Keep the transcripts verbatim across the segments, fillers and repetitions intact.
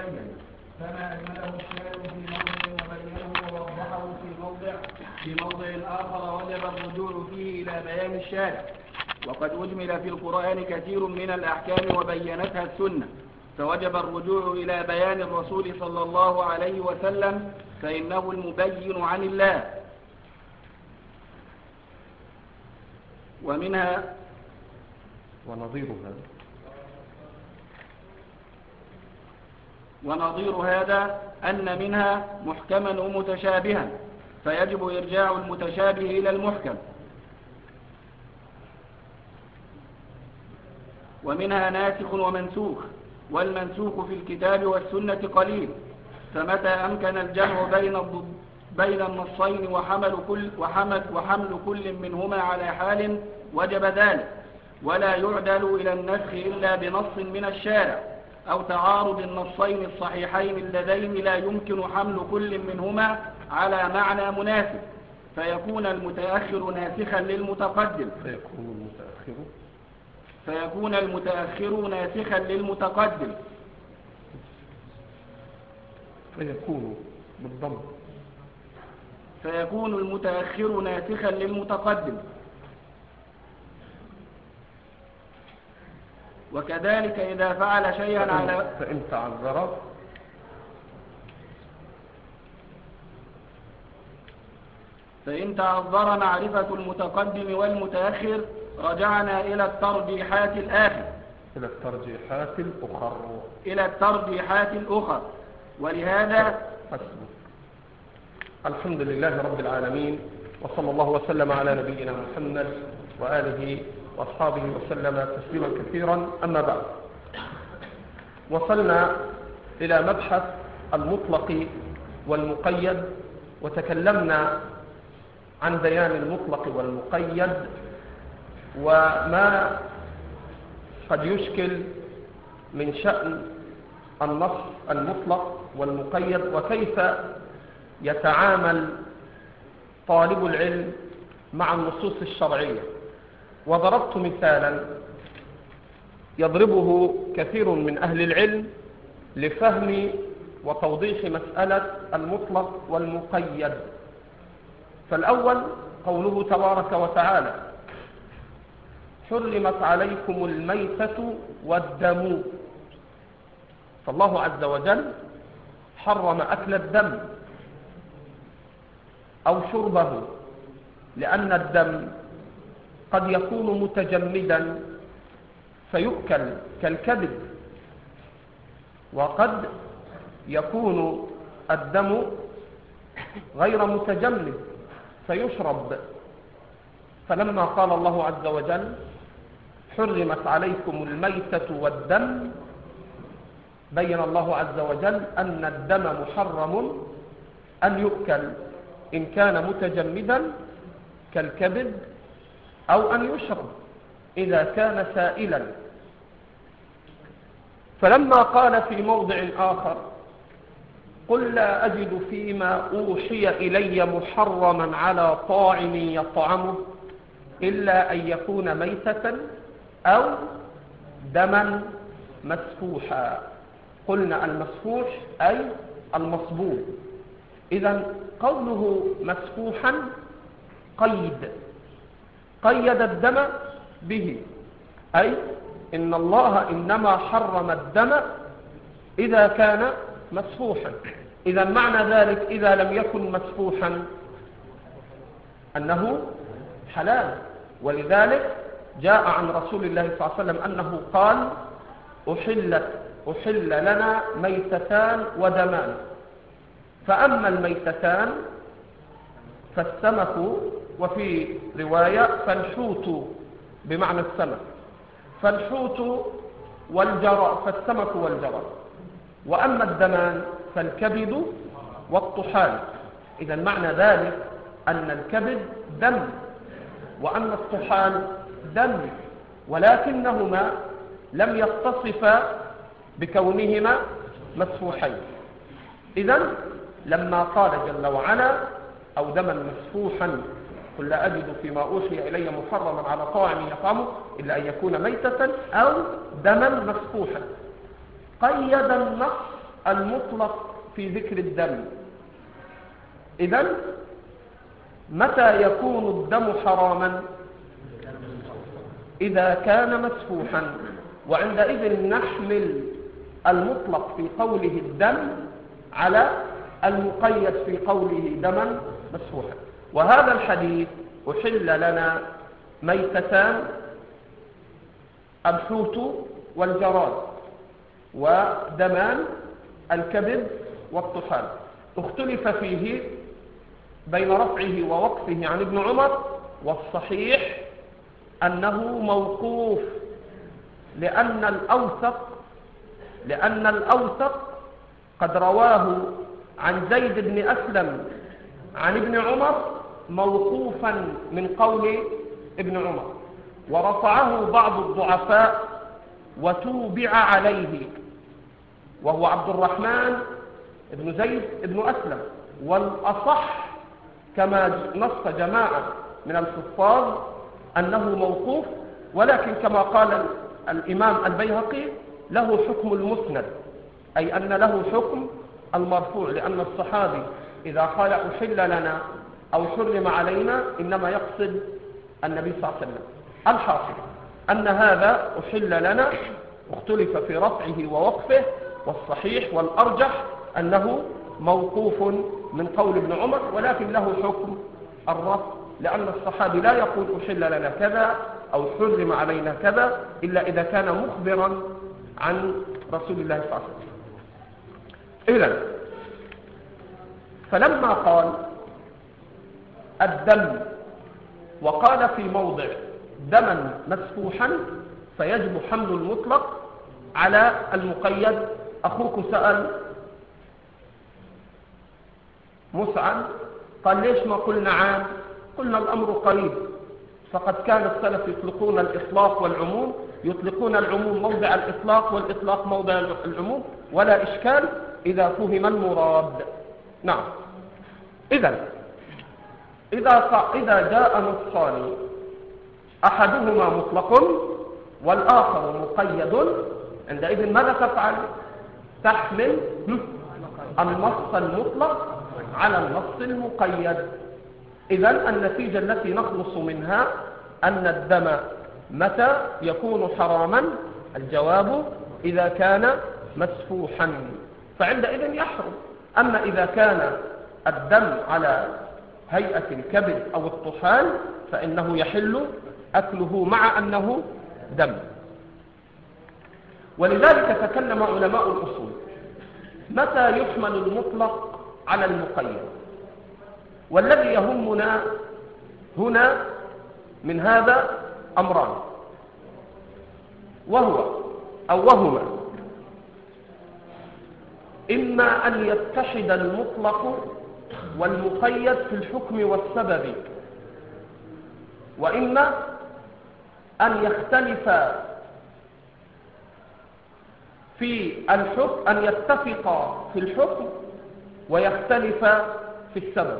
مبين، فما أجمله الشارع في موضع وبينه ووضحه في موضع في موضع آخر وجب الرجوع فيه إلى بيان الشارع. وقد أجمل في القرآن كثير من الأحكام وبينتها السنة، فوجب الرجوع إلى بيان الرسول صلى الله عليه وسلم، فإنه المبين عن الله. ومنها ونظير هذا ونظير هذا أن منها محكما ومتشابها، فيجب إرجاع المتشابه إلى المحكم. ومنها ناسخ ومنسوخ، والمنسوخ في الكتاب والسنة قليل، فمتى أمكن الجمع بين بين النصين وحمل كل وحمل وحمل كل منهما على حال وجب ذلك، ولا يعدل إلى النسخ إلا بنص من الشارع أو تعارض النصين الصحيحين اللذين لا يمكن حمل كل منهما على معنى مناسب، فيكون المتأخر ناسخا للمتقدم فيكون المتأخر فيكون المتأخر ناسخا للمتقدم فيكون بالضبط فيكون المتأخر ناسخا للمتقدم. وكذلك إذا فعل شيئا على فإن تعذر فإن تعذر معرفة المتقدم والمتأخر رجعنا إلى الترجيحات الآخر إلى الترجيحات الأخر إلى الترجيحات الأخر ولهذا حسن. الحمد لله رب العالمين، وصلى الله وسلم على نبينا محمد وآله وأصحابه وسلم تسليما كثيرا. أما بعد، وصلنا إلى مبحث المطلق والمقيد، وتكلمنا عن بيان المطلق والمقيد وما قد يشكل من شأن النص المطلق والمقيد، وكيف يتعامل طالب العلم مع النصوص الشرعية. وضربت مثالا يضربه كثير من أهل العلم لفهم وتوضيح مسألة المطلق والمقيد. فالأول قوله تبارك وتعالى: حرمت عليكم الميتة والدم. فالله عز وجل حرم أكل الدم أو شربه، لأن الدم قد يكون متجمدا فيؤكل كالكبد، وقد يكون الدم غير متجمد فيشرب. فلما قال الله عز وجل حرمت عليكم الميتة والدم، بين الله عز وجل أن الدم محرم أن يؤكل إن كان متجمدا كالكبد، أو أن يشرب إذا كان سائلا. فلما قال في موضع آخر: قل لا أجد فيما أوحي إلي محرما على طاعم يطعمه إلا أن يكون ميتة أو دما مسفوحا. قلنا المسفوح أي المصبوب. إذن قوله مسفوحا قيد قيد الدم به، أي إن الله إنما حرم الدم إذا كان مسفوحا. إذن معنى ذلك إذا لم يكن مسفوحا أنه حلال. ولذلك جاء عن رسول الله صلى الله عليه وسلم أنه قال: أحلت أحل لنا ميتتان ودمان، فأما الميتتان فالسمك، وفي رواية فالحوت بمعنى السمك، فالحوت والجرى، فالسمك والجرى. وأما الدمان فالكبد والطحال. إذا معنى ذلك أن الكبد دم وأن الطحال دم، ولكنهما لم يتصفا بكونهما مسفوحين. إذن لما قال جل وعلا: أو دما مسفوحا قل لا أجد فيما أوحي إلي محرما على طاعم يطعمه إلا أن يكون ميتة أو دما مسفوحا، قيد النص المطلق في ذكر الدم. إذن متى يكون الدم حراما؟ إذا كان مسفوحا، وعندئذ نحمل المطلق في قوله الدم على المقيد في قوله دما مسفوحا. وهذا الحديث أحل لنا ميتتان، الحوت والجراد، ودمان الكبد والطحال. اختلف فيه بين رفعه ووقفه عن ابن عمر، والصحيح أنه موقوف، لأن الأوثق لأن الأوثق قد رواه عن زيد بن أسلم عن ابن عمر موقوفا من قول ابن عمر، ورفعه بعض الضعفاء وتوبع عليه، وهو عبد الرحمن بن زيد بن أسلم. والأصح كما نص جماعة من الحفاظ أنه موقوف، ولكن كما قال الإمام البيهقي له حكم المسند، أي أن له حكم المرفوع، لأن الصحابي إذا قال أحل لنا أو حرم علينا إنما يقصد النبي صلى الله عليه وسلم. الحاصل أن هذا أحل لنا اختلف في رفعه ووقفه، والصحيح والأرجح أنه موقوف من قول ابن عمر، ولكن له حكم الرفع، لأن الصحابي لا يقول أحل لنا كذا أو حرم علينا كذا إلا إذا كان مخبرا عن رسول الله صلى الله عليه وسلم. إذن فلما قال الدم وقال في موضع دما مسفوحا فيجب حمل المطلق على المقيد. أخوك سأل مسعد قال ليش ما قلنا عام؟ قلنا الأمر قريب، فقد كان السلف يطلقون الإطلاق والعموم، يطلقون العموم موضع الإطلاق والإطلاق موضع العموم، ولا إشكال إذا فهم المراد. نعم. إذن إذا إذا جاء نصان أحدهما مطلق والآخر مقيد، عندئذ ماذا تفعل؟ تحمل النص المطلق على النص المقيد. إذن النتيجة التي نخلص منها أن الدم متى يكون حراما؟ الجواب إذا كان مسفوحا، فعندئذ يحرم. أما إذا كان الدم على هيئة الكبد أو الطحال فإنه يحل أكله مع أنه دم. ولذلك تكلم علماء الأصول متى يحمل المطلق على المقيد. والذي يهمنا هنا من هذا أمران، وهو أو وهما: إما أن يتحد المطلق والمقيد في الحكم والسبب، وإما أن يختلف في الحكم، أن يتفق في الحكم ويختلف في السبب.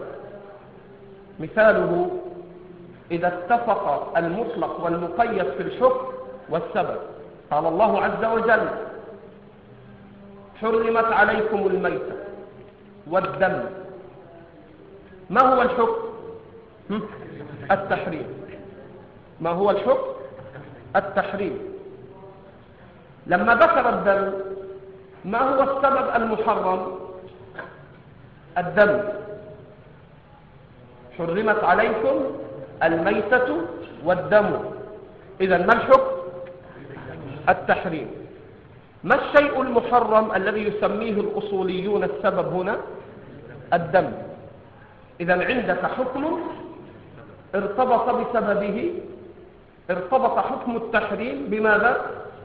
مثاله إذا اتفق المطلق والمقيد في الحكم والسبب، قال الله عز وجل: حرمت عليكم الميتة والدم. ما هو الحكم؟ التحريم. ما هو الحكم؟ التحريم. لما ذكر الدم، ما هو السبب المحرم؟ الدم. حرمت عليكم الميتة والدم. إذن ما الحكم؟ التحريم. ما الشيء المحرم الذي يسميه الأصوليون السبب هنا؟ الدم. إذن عندك حكم ارتبط بسببه، ارتبط حكم التحريم بماذا؟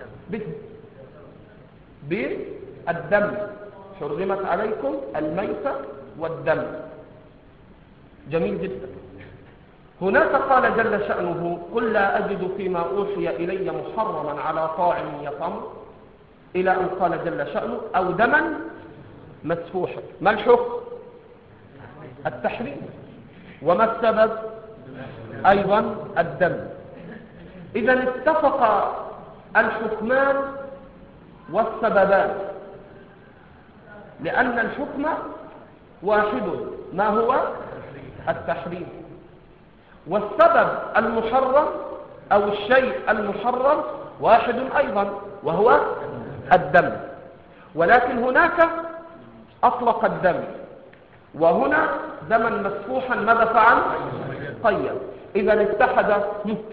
بالدم. حرمت عليكم الميتة والدم. جميل جدا. هناك قال جل شأنه: قل لا أجد فيما أوحي إلي محرما على طاعم يطعمه، إلى أن قال جل شأنه: أو دما مسفوحا. ما الحكم؟ التحريم. وما السبب؟ أيضا الدم. إذا اتفق الحكمان والسببان. لأن الحكم واحد، ما هو؟ التحريم. والسبب المحرم أو الشيء المحرم واحد أيضا، وهو الدم. ولكن هناك أطلق الدم، وهنا دما مسفوحا ماذا فعل؟ قيد. إذا اتحد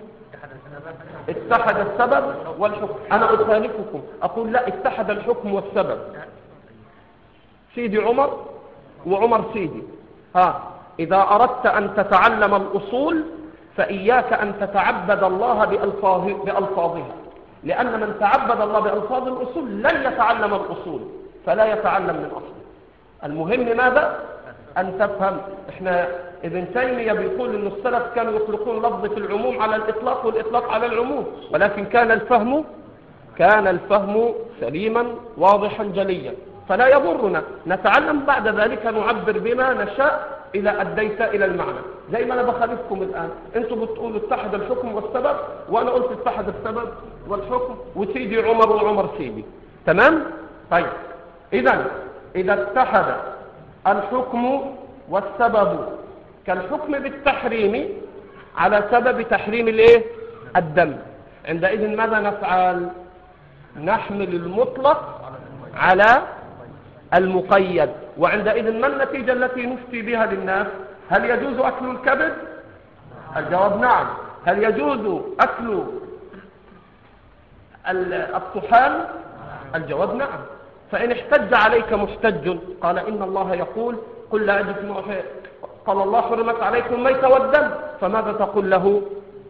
اتحد السبب والحكم. أنا أخالفكم، أقول لا، اتحد الحكم والسبب. سيدي عمر وعمر سيدي، ها، إذا أردت أن تتعلم الأصول فإياك أن تتعبد الله بألفاظ بألفاظها، لأن من تعبد الله بألفاظ الأصول لن يتعلم الأصول، فلا يتعلم من أصله. المهم ماذا؟ أن تفهم. إحنا ابن تيمية بيقول إن السلف كانوا يطلقون لفظة العموم على الإطلاق والإطلاق على العموم، ولكن كان الفهم كان الفهم سليما واضحا جليا، فلا يضرنا نتعلم بعد ذلك نعبر بما نشاء إذا أديت إلى المعنى. زي ما أنا بخالفكم الآن، أنتم بتقولوا اتحد الحكم والسبب، وأنا قلت اتحد السبب والحكم، وسيدي عمر وعمر سيدي. تمام؟ طيب، إذا إذا اتحد الحكم والسبب كالحكم بالتحريم على سبب تحريم الايه؟ الدم، عندئذ ماذا نفعل؟ نحمل المطلق على المقيد. وعندئذ ما النتيجة التي نفتي بها للناس؟ هل يجوز أكل الكبد؟ الجواب نعم. هل يجوز أكل الطحال؟ الجواب نعم. فإن احتج عليك محتج قال إن الله يقول قل لا أجد فيما أوحي، قال الله حرمت عليكم الميت والدم، فماذا تقول له؟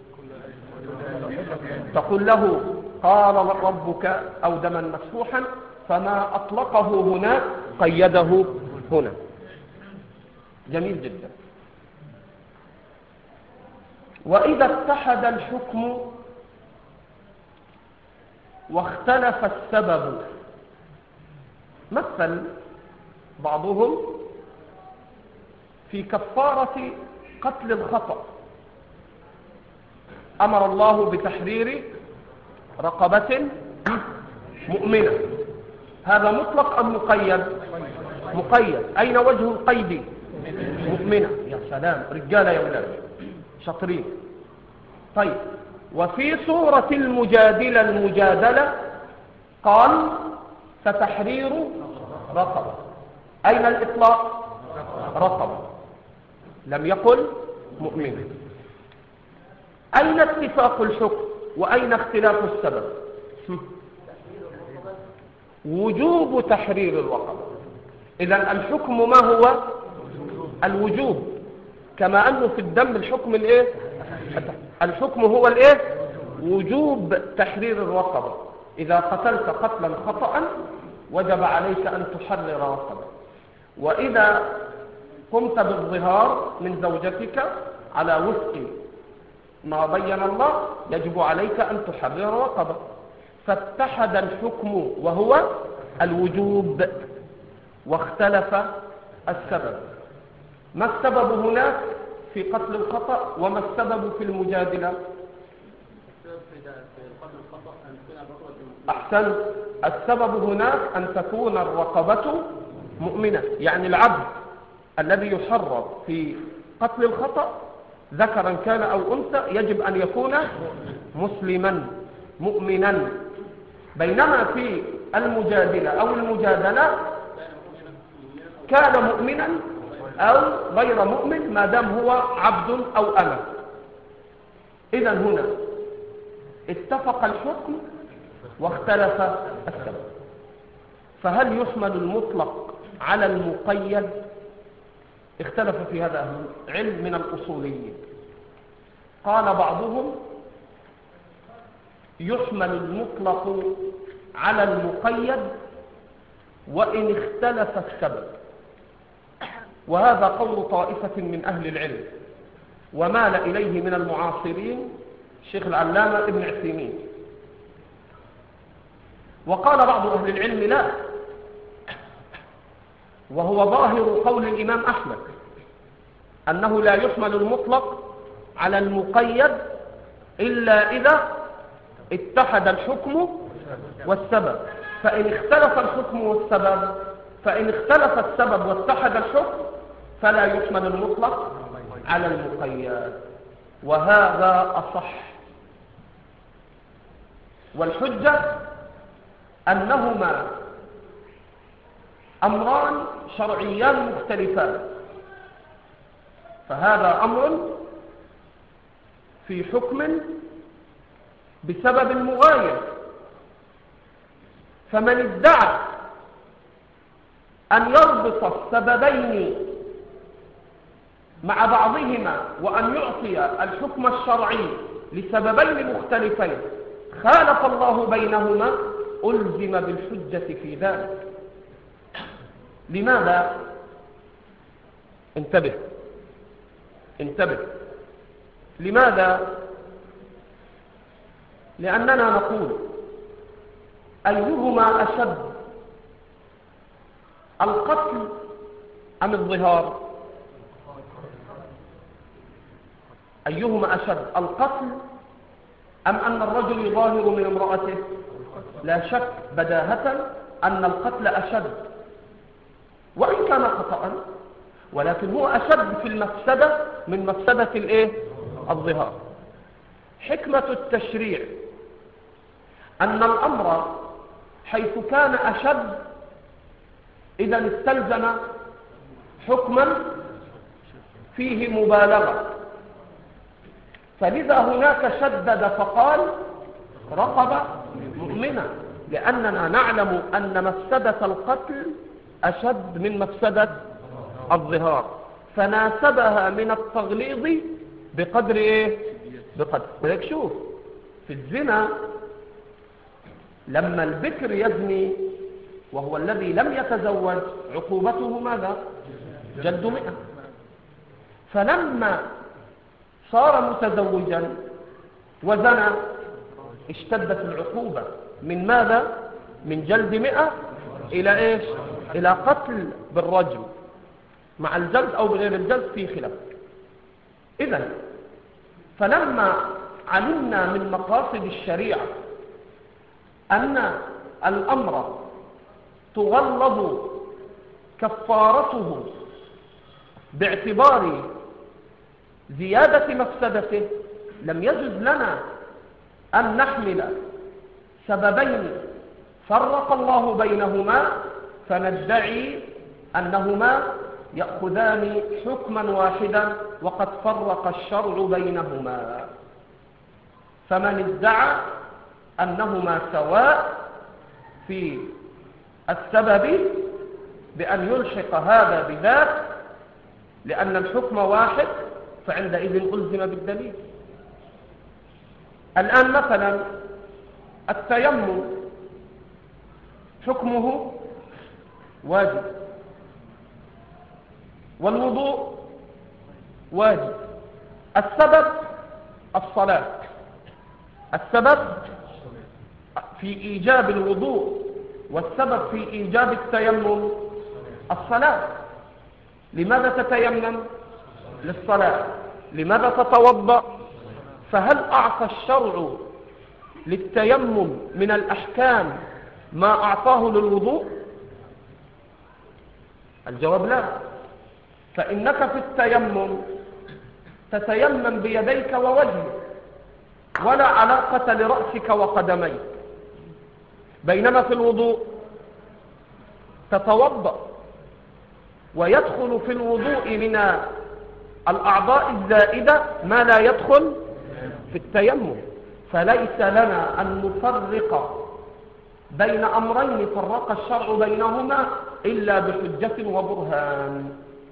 تقول له قال ربك أو دما مسفوحا، فما أطلقه هنا قيده هنا. جميل جدا. وإذا اتحد الحكم واختلف السبب، مثل بعضهم في كفارة قتل الخطأ، أمر الله بتحرير رقبة مؤمنة، هذا مطلق أم مقيد؟ مقيد. أين وجه القيد؟ مؤمنة. يا سلام، رجالة يا ولاد شاطرين. طيب، وفي سورة المجادلة المجادلة قال فتحرير رقبة، أين الإطلاق؟ رقبة، لم يقل مؤمنة. أين اتفاق الحكم وأين اختلاف السبب؟ وجوب تحرير الرقبة. إذن الحكم ما هو؟ الوجوب، كما أنه في الدم الحكم الإيه؟ الحكم هو الإيه؟ وجوب تحرير الرقبة. إذا قتلت قتلا خطأ وجب عليك أن تحرر رقبة، وإذا قمت بالظهار من زوجتك على وفق ما بين الله يجب عليك أن تحرر رقبة. فاتحد الحكم وهو الوجوب واختلف السبب. ما السبب هناك في قتل الخطأ وما السبب في المجادلة؟ أحسن. السبب هناك أن تكون الرقبة مؤمنة، يعني العبد الذي يحرر في قتل الخطأ ذكرا كان أو أنثى يجب أن يكون مسلما مؤمنا، بينما في المجادلة أو المجادلة كان مؤمنا أو غير مؤمن ما دام هو عبد أو أمة. إذن هنا اتفق الحكم واختلف السبب. فهل يحمل المطلق على المقيد؟ اختلف في هذا أهل العلم من الأصوليين. قال بعضهم يحمل المطلق على المقيد وإن اختلف السبب، وهذا قول طائفة من أهل العلم، ومال إليه من المعاصرين الشيخ العلامة ابن عثيمين. وقال بعض أهل العلم لا، وهو ظاهر قول الإمام أحمد أنه لا يحمل المطلق على المقيد إلا إذا اتحد الحكم والسبب، فإن اختلف الحكم والسبب فإن اختلف السبب واتحد الحكم فلا يحمل المطلق على المقيد، وهذا أصح. والحجة أنهما أمران شرعيان مختلفان، فهذا أمر في حكم بسبب مغاير، فمن ادعى أن يربط السببين مع بعضهما وأن يعطي الحكم الشرعي لسببين مختلفين خالف الله بينهما ألزم بالحجة في ذلك. لماذا؟ انتبه انتبه لماذا؟ لأننا نقول أيهما أشد، القتل أم الظهار؟ أيهما أشد، القتل أم أن الرجل يظاهر من امرأته؟ لا شك بداهة أن القتل أشد، وإن كان خطأ، ولكن هو أشد في المفسدة من مفسدة الإيه؟ الظهار. حكمة التشريع أن الأمر حيث كان أشد إذا استلزم حكما فيه مبالغة، فلذا هناك شدد فقال رقبة مؤمنة، لأننا نعلم أن مفسدة القتل أشد من مفسدة الظهار، فناسبها من التغليظ بقدر إيه؟ بقدر. ولك شوف في الزنا لما البكر يزني وهو الذي لم يتزوج عقوبته ماذا؟ جلد مئة. فلما صار متزوجا وزنى اشتدت العقوبة من ماذا؟ من جلد مئة إلى إيش؟ إلى قتل بالرجم، مع الجلد أو بغير الجلد في خلاف. إذن فلما علمنا من مقاصد الشريعة أن الأمر تغلظ كفارته باعتبار زيادة مفسدته، لم يجوز لنا أن نحمل سببين فرق الله بينهما فندعي أنهما يأخذان حكما واحدا وقد فرق الشرع بينهما. فمن ادعى أنهما سواء في السبب بأن يلحق هذا بذاك لأن الحكم واحد فعندئذ ألزم بالدليل. الآن مثلا التيمم حكمه واجب، والوضوء واجب. السبب الصلاة، السبب في إيجاب الوضوء والسبب في إيجاب التيمم الصلاة. لماذا تتيمم؟ للصلاة. لماذا تتوضأ؟ فهل أعطى الشرع للتيمم من الأحكام ما أعطاه للوضوء؟ الجواب لا. فإنك في التيمم تتيمم بيديك ووجهك ولا علاقة لرأسك وقدميك، بينما في الوضوء تتوضأ ويدخل في الوضوء من الأعضاء الزائدة ما لا يدخل في التيمم. فليس لنا أن نفرق بين أمرين فرق الشرع بينهما إلا بحجة وبرهان.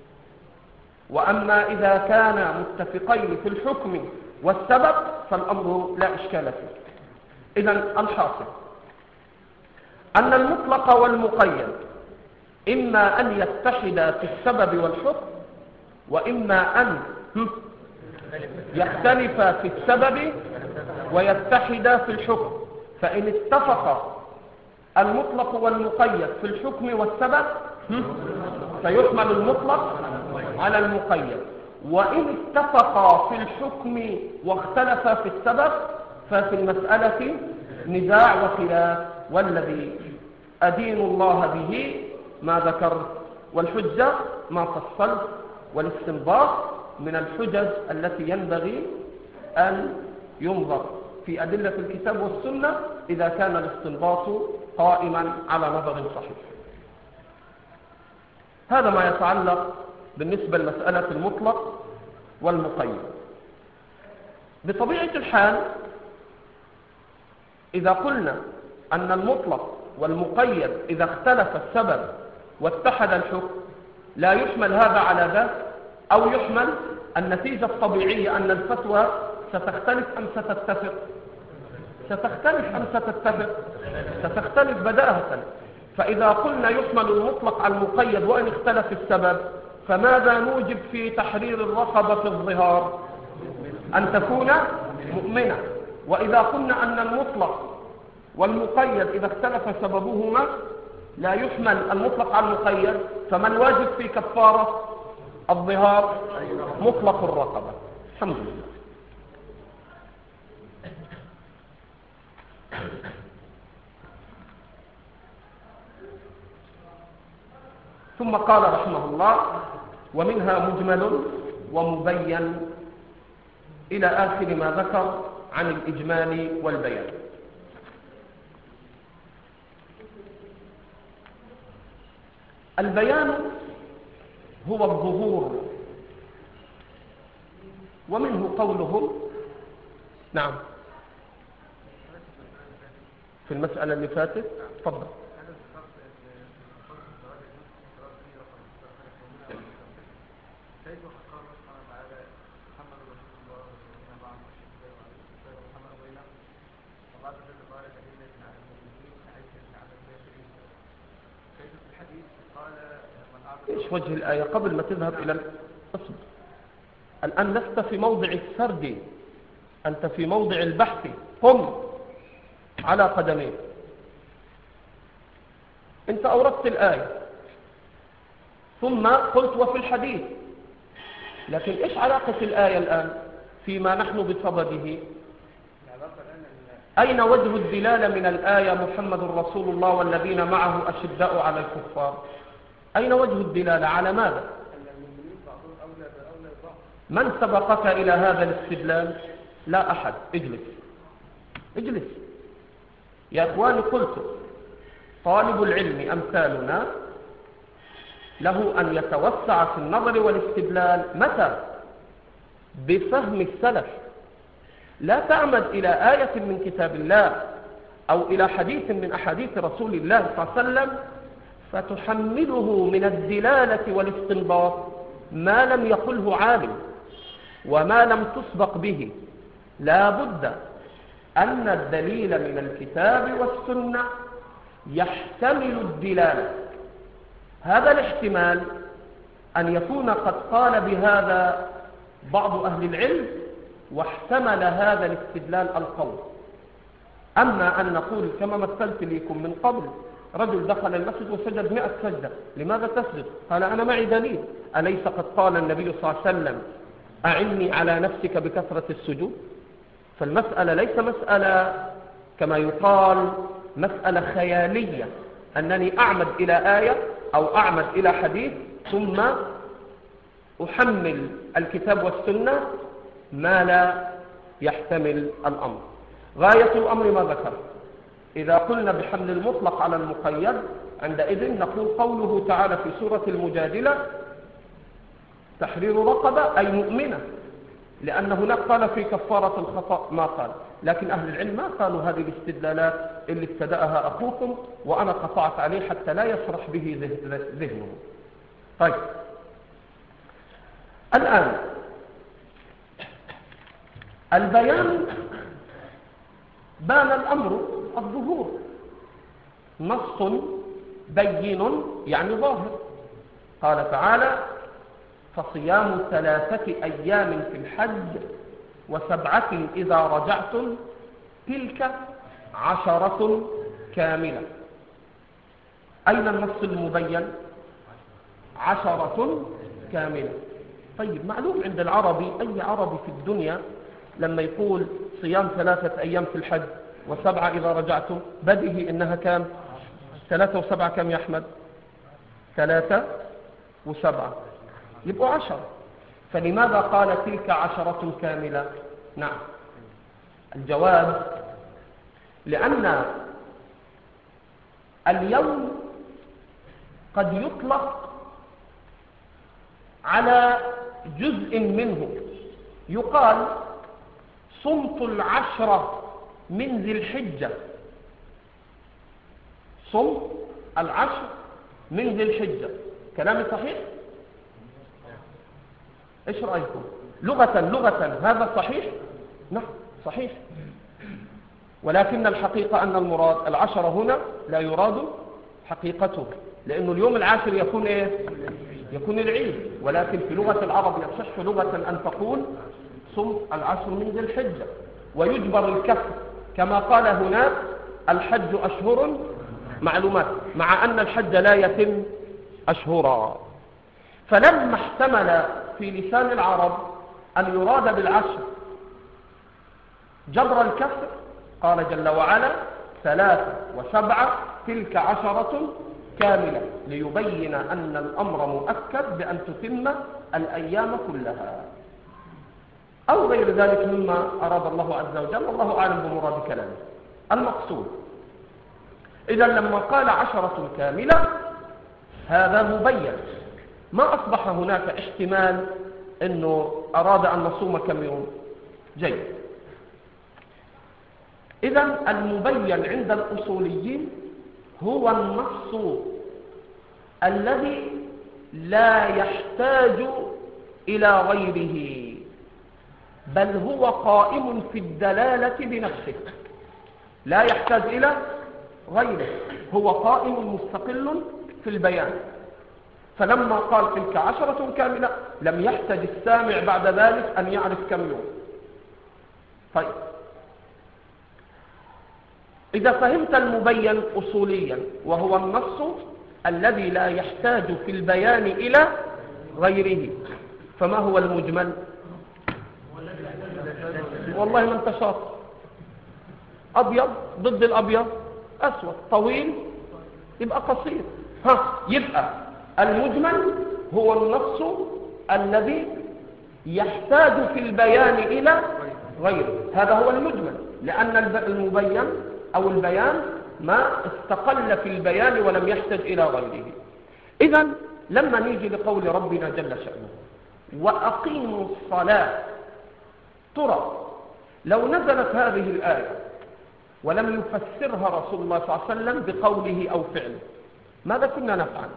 وأما إذا كان متفقين في الحكم والسبب فالأمر لا إشكال فيه. إذن الحاصل أن المطلق والمقيد إما أن يتحدا في السبب والحكم، وإما أن يختلفا في السبب ويتحدا في الحكم. فإن اتفق المطلق والمقيد في الحكم والسبب فيحمل المطلق على المقيد، وإن اتفقا في الحكم واختلفا في السبب ففي المسألة نزاع وخلاف. والذي أدين الله به ما ذكرت، والحجة ما فصلت، والاستنباط من الحجج التي ينبغي أن ينظر في أدلة الكتاب والسنة إذا كان الاستنباط قائما على نظر صحيح. هذا ما يتعلق بالنسبة لمسألة المطلق والمقيد. بطبيعة الحال إذا قلنا أن المطلق والمقيد إذا اختلف السبب واتحد الحكم لا يحمل هذا على ذاك، أو يحمل النتيجة الطبيعية أن الفتوى ستختلف أم ستتفق؟ ستختلف أم ستتفق؟ ستختلف بداهة. فإذا قلنا يحمل المطلق على المقيد وإن اختلف السبب، فماذا نوجب في تحرير الرقبة في الظهار؟ أن تكون مؤمنة. وإذا قلنا أن المطلق والمقيد إذا اختلف سببهما لا يحمل المطلق على المقيد، فما الواجب في كفارة الظهار؟ مطلق الرقبة. الحمد لله. ثم قال رحمه الله: ومنها مجمل ومبين، إلى آخر ما ذكر عن الإجمال والبيان. البيان هو الظهور، ومنه قولهم نعم في المسألة اللي فاتت. تفضل. إيش وجه الآية قبل ما تذهب إلى الأصل؟ الآن لست في موضع السرد، أنت في موضع البحث. قم على قدميك. أنت أوردت الآية ثم قلت وفي الحديث، لكن إيش علاقة الآية الآن فيما نحن بصدده؟ أين وجه الدلالة من الآية محمد رسول الله والذين معه أشداء على الكفار؟ أين وجه الدلالة؟ على ماذا؟ من سبقك إلى هذا الاستدلال؟ لا أحد. اجلس اجلس يا إخواني. قلت طالب العلم أمثالنا له أن يتوسع في النظر والاستدلال. متى؟ بفهم السلف. لا تعمد إلى آية من كتاب الله أو إلى حديث من أحاديث رسول الله صلى الله عليه وسلم فتحمله من الدلالة والاستنباط ما لم يقله عالم وما لم تسبق به. لا بد أن الدليل من الكتاب والسنة يحتمل الدلالة. هذا الاحتمال أن يكون قد قال بهذا بعض أهل العلم واحتمل هذا الاستدلال القول. أما أن نقول كما مثلت لكم من قبل، رجل دخل المسجد وسجد مئة سجدة، لماذا تسجد؟ قال أنا معي دليل. أليس قد قال النبي صلى الله عليه وسلم أعني على نفسك بكثرة السجود؟ فالمسألة ليس مسألة كما يقال مسألة خيالية أنني أعمد إلى آية أو أعمد إلى حديث ثم أحمل الكتاب والسنة ما لا يحتمل الأمر. غاية الأمر ما ذكر. إذا قلنا بحمل المطلق على المقيد عندئذ نقول قوله تعالى في سورة المجادلة تحرير رقبة أي مؤمنة، لأن هناك قال في كفارة الخطأ ما قال. لكن أهل العلم ما قالوا هذه الاستدلالات اللي ابتدأها أخوكم وأنا قطعت عليه حتى لا يسرح به ذهنه. طيب الآن البيان بان الأمر الظهور، نص بين يعني ظاهر. قال تعالى فصيام ثلاثة أيام في الحج وسبعة إذا رجعتم تلك عشرة كاملة. أين النص المبين؟ عشرة كاملة. طيب معلوم عند العربي، أي عربي في الدنيا لما يقول صيام ثلاثة أيام في الحج وسبعة إذا رجعتم بديه إنها كام؟ ثلاثة وسبعة كم يا أحمد؟ ثلاثة وسبعة يبقوا عشرة. فلماذا قال تلك عشرة كاملة؟ نعم، الجواب لأن اليوم قد يطلق على جزء منه، يقال صمت العشرة من ذي الحجة، صمت العشر من ذي الحجة. كلامي صحيح؟ ايش رأيكم؟ لغة لغة هذا صحيح؟ نعم صحيح، ولكن الحقيقة أن المراد العشرة هنا لا يراد حقيقته، لأنه اليوم العاشر يكون إيه؟ يكون العيد، ولكن في لغة العرب يصح لغة أن تقول صمت العشر من ذي الحجة، ويجبر الكسر كما قال هناك الحج أشهر معلومات، مع أن الحج لا يتم أشهرا. فلما احتمل في لسان العرب أن يراد بالعشر جبر الكسر قال جل وعلا ثلاثة وسبعة تلك عشرة كاملة، ليبين أن الأمر مؤكد بأن تتم الأيام كلها، أو غير ذلك مما أراد الله عز وجل، والله أعلم بمراد كلامه. المقصود إذا لما قال عشرة كاملة هذا مبين، ما أصبح هناك احتمال أنه أراد أن نصوم كم يوم. جيد. إذا المبين عند الأصوليين هو النص الذي لا يحتاج إلى غيره، بل هو قائم في الدلالة بنفسه، لا يحتاج إلى غيره، هو قائم مستقل في البيان. فلما قال تلك عشرة كاملة لم يحتاج السامع بعد ذلك أن يعرف كم يوم. طيب، إذا فهمت المبين أصوليا وهو النص الذي لا يحتاج في البيان إلى غيره، فما هو المجمل؟ والله ما انت شاطر. أبيض ضد الأبيض أسود، طويل يبقى قصير. ها، يبقى المجمل هو النص الذي يحتاج في البيان إلى غيره، هذا هو المجمل، لأن المبين أو البيان ما استقل في البيان ولم يحتاج إلى غيره. إذن لما نيجي لقول ربنا جل شأنه وأقيموا الصلاة، ترى لو نزلت هذه الآية ولم يفسرها رسول الله صلى الله عليه وسلم بقوله أو فعله، ماذا كنا نفعل؟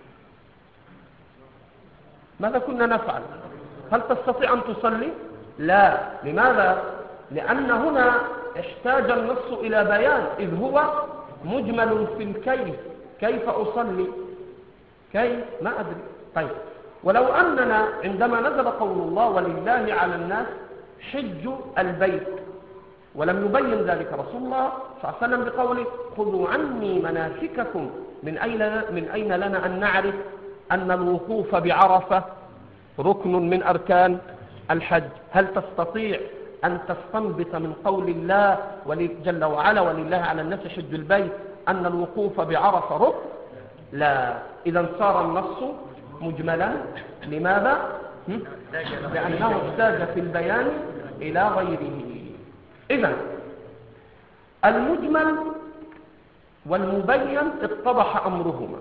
ماذا كنا نفعل؟ هل تستطيع أن تصلي؟ لا. لماذا؟ لأن هنا احتاج النص إلى بيان، إذ هو مجمل في الكيف. كيف أصلي؟ كيف؟ ما أدري. طيب، ولو أننا عندما نزل قول الله ولله على الناس حج البيت، ولم يبين ذلك رسول الله صلى الله عليه وسلم بقوله خذوا عني مناسككم، من أين, من أين لنا أن نعرف أن الوقوف بعرفة ركن من أركان الحج؟ هل تستطيع أن تستنبط من قول الله جل وعلا ولله على الناس حج البيت أن الوقوف بعرفة ركن؟ لا. إذا صار النص مجملا. لماذا؟ لأنه احتاج في البيان إلى غيره. إذا المجمل والمبين اتضح أمرهما،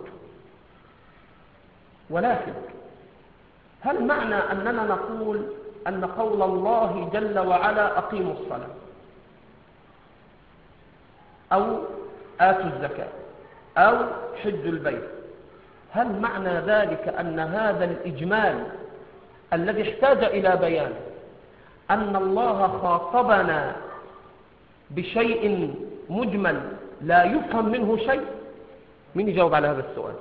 ولكن هل معنى أننا نقول أن قول الله جل وعلا أقيموا الصلاة أو آتوا الزكاة أو حجوا البيت، هل معنى ذلك أن هذا الإجمال الذي احتاج إلى بيان أن الله خاطبنا بشيء مجمل لا يفهم منه شيء؟ من يجاوب على هذا السؤال؟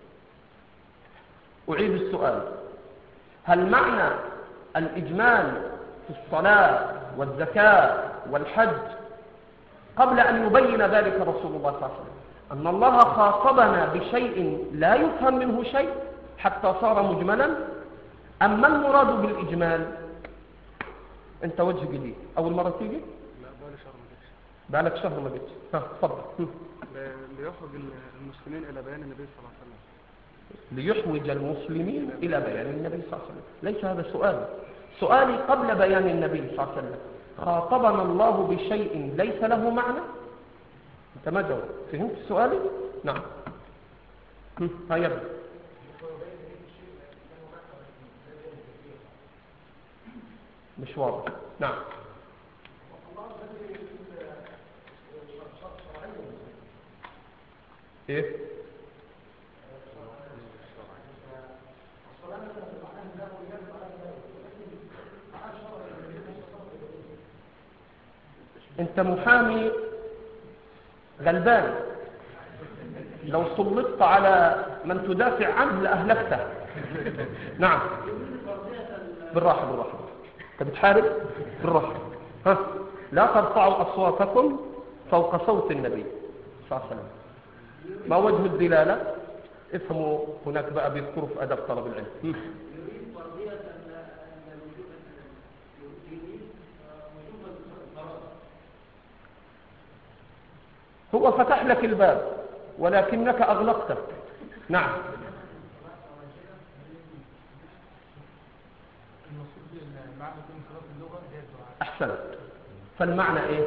أعيد السؤال. هل معنى الإجمال في الصلاة والزكاة والحج قبل أن يبين ذلك رسول الله صلى الله عليه وسلم أن الله خاطبنا بشيء لا يفهم منه شيء حتى صار مجملا، أما المراد بالإجمال؟ أنت وجه جديد، أول مرة تيجي؟ لا، بقالي شهر ما جيتش. بقالك شهر ما جيتش. ها، اتفضل. ليخرج المسلمين إلى بيان النبي صلى الله عليه وسلم. ليحوج المسلمين إلى بيان النبي صلى الله عليه وسلم. ليس هذا سؤالي. سؤالي قبل بيان النبي صلى الله عليه وسلم خاطبنا الله بشيء ليس له معنى؟ أنت ما جاوب. فهمت سؤالي؟ نعم. هيا مش واضح. نعم. ايه انت محامي غلبان، لو سلطت على من تدافع عنه لأهلكته. نعم. بالراحة بالراحة. انت بتحارب بالراحة. ها، لا ترفعوا أصواتكم فوق صوت النبي صلى الله عليه وسلم. ما وجه الدلالة؟ افهموا. هناك بقى بيذكروا في أدب طلب العلم. يريد فرضية هو فتح لك الباب ولكنك أغلقته. نعم. أحسنت. فالمعنى إيه؟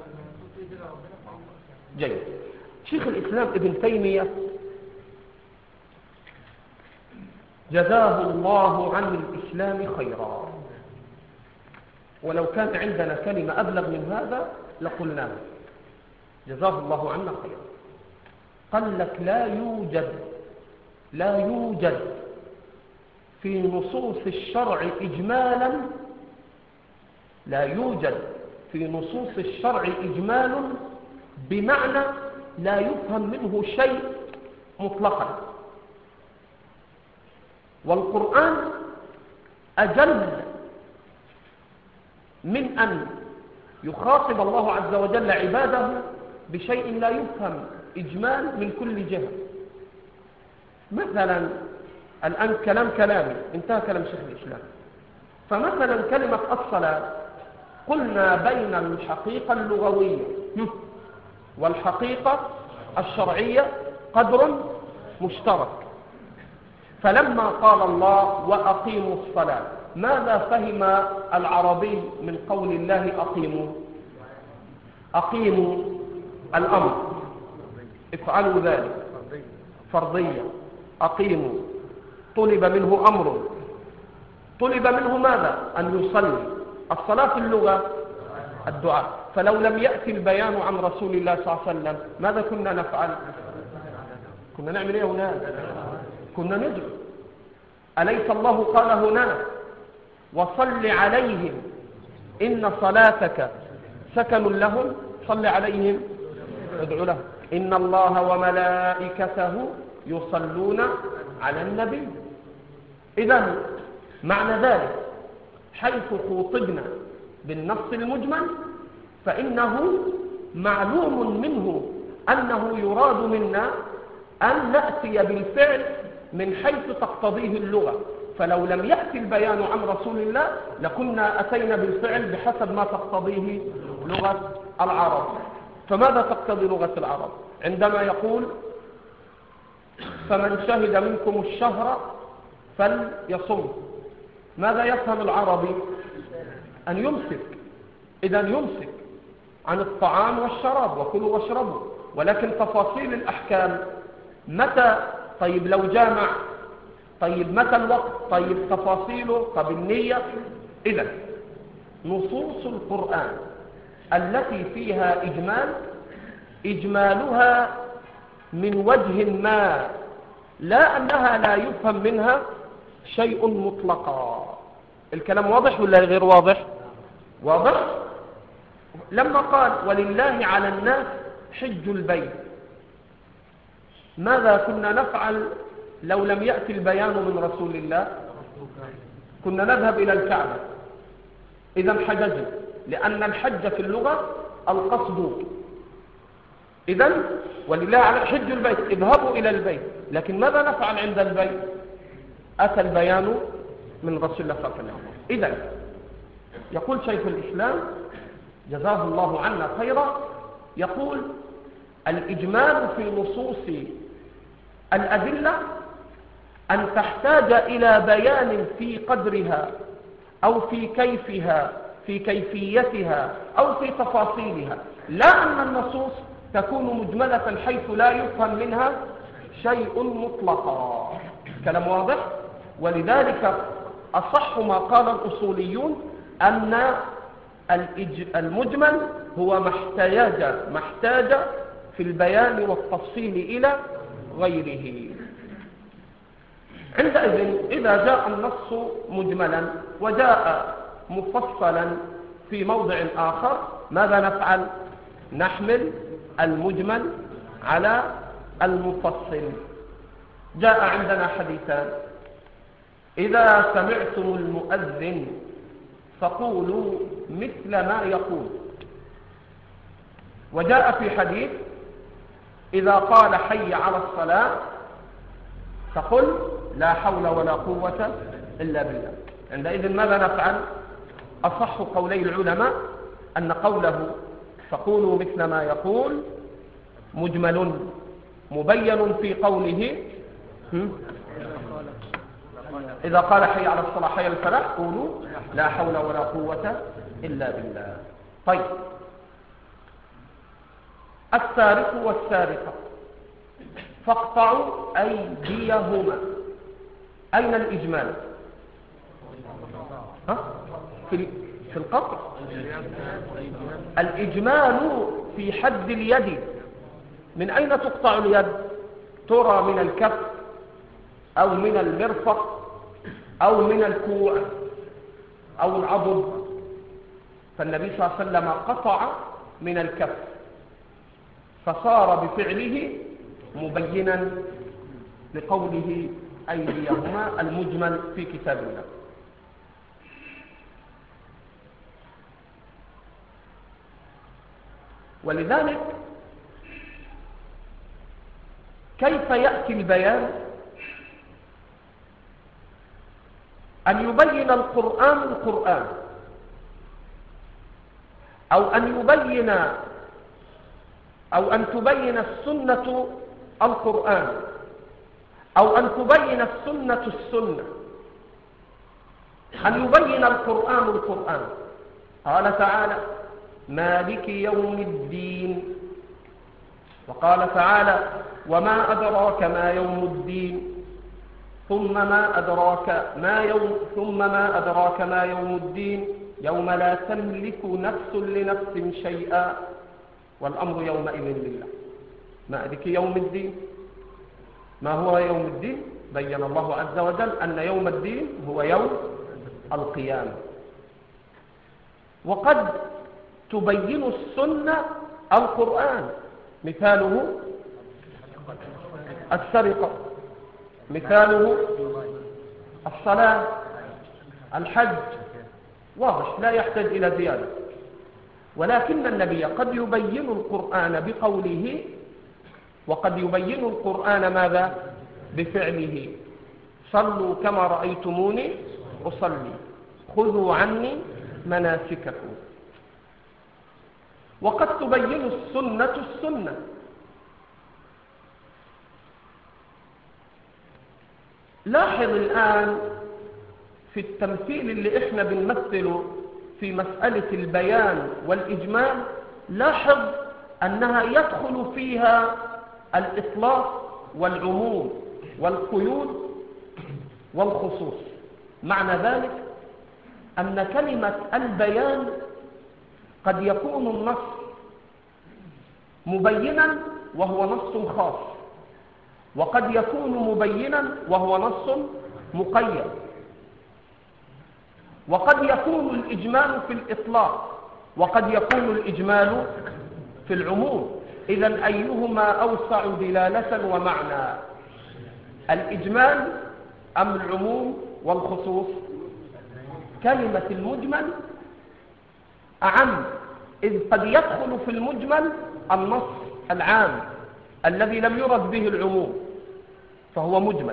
جيد. شيخ الإسلام ابن تيمية جزاه الله عن الإسلام خيرا، ولو كان عندنا كلمة أبلغ من هذا لقلناها. جزاه الله عنا خيرا. قال لك لا يوجد لا يوجد في نصوص الشرع إجمالا لا يوجد في نصوص الشرع إجمال بمعنى لا يفهم منه شيء مطلقا. والقرآن أجل من أن يخاطب الله عز وجل عباده بشيء لا يفهم إجمال من كل جهة. مثلا الآن كلام كلامي انتهى كلام شيخ الإسلام. فمثلا كلمة الصلاة قلنا بين الحقيقة اللغوية والحقيقة الشرعية قدر مشترك. فلما قال الله وأقيموا الصلاة، ماذا فهم العربي من قول الله أقيموا؟ أقيموا الأمر، افعلوا ذلك، فرضية. أقيموا طلب منه أمر، طلب منه ماذا؟ أن يصلي. الصلاة في اللغة الدعاء. فلو لم يأتي البيان عن رسول الله صلى الله عليه وسلم ماذا كنا نفعل؟ كنا نعمل ايه هناك؟ كنا ندعو. أليس الله قال هناك وصل عليهم إن صلاتك سكن لهم؟ صل عليهم، ادعو لهم. إن الله وملائكته يصلون على النبي. إذن معنى ذلك حيث خوطبنا بالنص المجمل فإنه معلوم منه أنه يراد منا أن نأتي بالفعل من حيث تقتضيه اللغة. فلو لم يأتي البيان عن رسول الله لكنا أتينا بالفعل بحسب ما تقتضيه لغة العرب. فماذا تقتضي لغة العرب عندما يقول فمن شهد منكم الشهر فليصم؟ ماذا يفهم العربي؟ أن يمسك. إذن يمسك عن الطعام والشراب، وكلوا واشربوا. ولكن تفاصيل الأحكام متى؟ طيب لو جامع، طيب متى الوقت؟ طيب تفاصيله، طب النية. إذن نصوص القرآن التي فيها إجمال إجمالها من وجه ما، لا أنها لا يفهم منها شيء مطلقا. الكلام واضح ولا غير واضح؟ واضح. لما قال ولله على الناس حج البيت، ماذا كنا نفعل لو لم يأتي البيان من رسول الله؟ كنا نذهب إلى الكعبة. إذا حججنا، لأن الحج في اللغة القصد. إذا ولله على حج البيت، اذهبوا إلى البيت. لكن ماذا نفعل عند البيت؟ أتى البيان من رسول الله صلى الله عليه وسلم. إذا يقول شيخ الإسلام جزاه الله عنا خيرا، يقول الإجمال في نصوص الأدلة أن تحتاج إلى بيان في قدرها أو في كيفها في كيفيتها أو في تفاصيلها، لا أن النصوص تكون مجملة حيث لا يفهم منها شيء مطلقا. كلام واضح؟ ولذلك أصح ما قال الأصوليون أن المجمل هو ما احتاج ما احتاج في البيان والتفصيل إلى غيره. عندئذ إذا جاء النص مجملا وجاء مفصلا في موضع آخر، ماذا نفعل؟ نحمل المجمل على المفصل. جاء عندنا حديثان: إذا سمعتم المؤذن فقولوا مثل ما يقول. وجاء في حديث: إذا قال حي على الصلاة فقل لا حول ولا قوة إلا بالله. عندئذ ماذا نفعل؟ أصح قولي العلماء أن قوله فقولوا مثل ما يقول مجمل مبين في قوله إذا قال حي على الصلاة حي الفلاح قولوا لا حول ولا قوة إلا بالله. طيب، السارق والسارقة فاقطعوا أيديهما، أين الإجمال؟ ها؟ في في القطع. الإجمال في حد اليد. من أين تقطع اليد؟ ترى من الكف أو من المرفق أو من الكوع أو العضد. فالنبي صلى الله عليه وسلم قطع من الكف، فصار بفعله مبينا لقوله أيديهما المجمل في كتاب الله. ولذلك كيف يأتي البيان؟ أن يبين القرآن القرآن، أو أن يبين أو أن تبين السنة القرآن، أو أن تبين السنة السنة. أن يبين القرآن القرآن. قال تعالى: مالك يوم الدين. وقال تعالى: وما أدراك ما يوم الدين. ثم ما أدراك ما يوم ثم ما أدراك ما يوم الدين يوم لا تملك نفس لنفس شيئا والأمر يومئذ لله. مالك يوم الدين. ما هو يوم الدين؟ بين الله عز وجل أن يوم الدين هو يوم القيامة. وقد تبين السنة القرآن، مثاله السرقة، مثاله الصلاة، الحج، واضح لا يحتاج إلى زيادة. ولكن النبي قد يبين القرآن بقوله، وقد يبين القرآن ماذا؟ بفعله. صلوا كما رأيتموني أصلي، خذوا عني مناسككم. وقد تبين السنة السنة. لاحظ الآن في التمثيل اللي احنا بنمثله في مسألة البيان والإجمال، لاحظ أنها يدخل فيها الإطلاق والعموم والقيود والخصوص. معنى ذلك أن كلمة البيان قد يكون النص مبينا وهو نص خاص، وقد يكون مبينا وهو نص مقيد، وقد يكون الإجمال في الإطلاق، وقد يكون الإجمال في العموم. إذن أيهما أوسع دلالة ومعنى؟ الإجمال أم العموم والخصوص؟ كلمة المجمل أعم، إذ قد يدخل في المجمل النص العام الذي لم يرد به العموم فهو مجمل،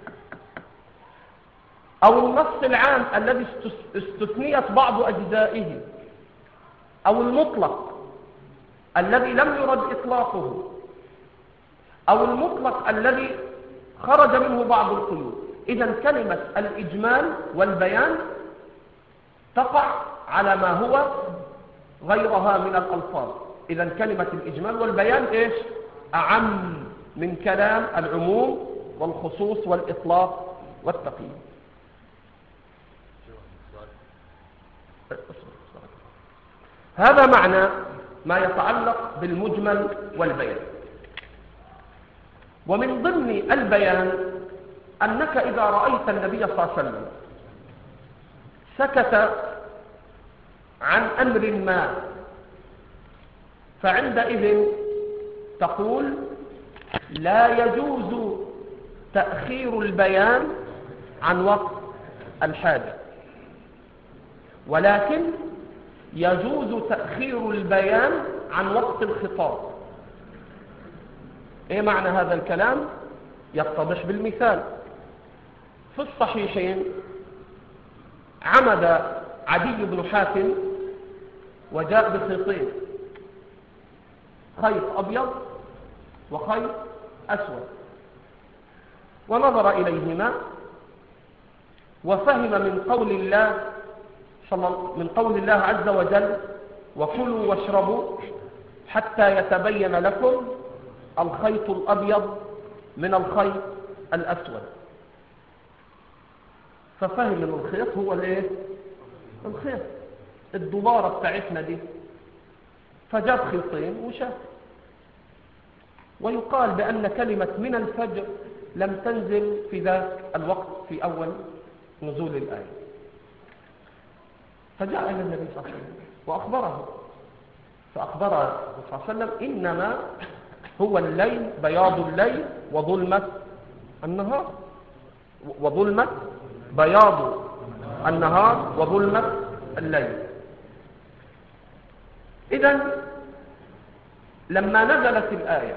أو النص العام الذي استثنيت بعض أجزائه، أو المطلق الذي لم يرد إطلاقه، أو المطلق الذي خرج منه بعض القيود. إذا كلمة الإجمال والبيان تقع على ما هو غيرها من الألفاظ. إذا كلمة الإجمال والبيان إيش؟ أعم من كلام العموم والخصوص والإطلاق والتقييد. هذا معنى ما يتعلق بالمجمل والبيان. ومن ضمن البيان أنك إذا رأيت النبي صلى الله عليه وسلم سكت عن أمر ما، فعندئذ تقول لا يجوز تأخير البيان عن وقت الحاجة، ولكن يجوز تأخير البيان عن وقت الخطاب. ايه معنى هذا الكلام؟ يتضح بالمثال. في الصحيحين عمد عدي بن حاتم وجاء بخيطين، خيط أبيض وخيط أسود، ونظر إليهما وفهم من قول الله من قول الله عز وجل وكلوا واشربوا حتى يتبين لكم الخيط الأبيض من الخيط الأسود. ففهم من الخيط هو الايه؟ الخيط الدبارة بتاعتنا دي، فجاب خيطين وشاف. ويقال بأن كلمة من الفجر لم تنزل في ذاك الوقت في أول نزول الآية. فجاء إلى النبي صلى الله عليه وسلم وأخبره، فأخبره صلى الله عليه وسلم إنما هو الليل، بياض الليل وظلمة النهار، وظلمة بياض النهار وظلمة الليل. إذن لما نزلت الآية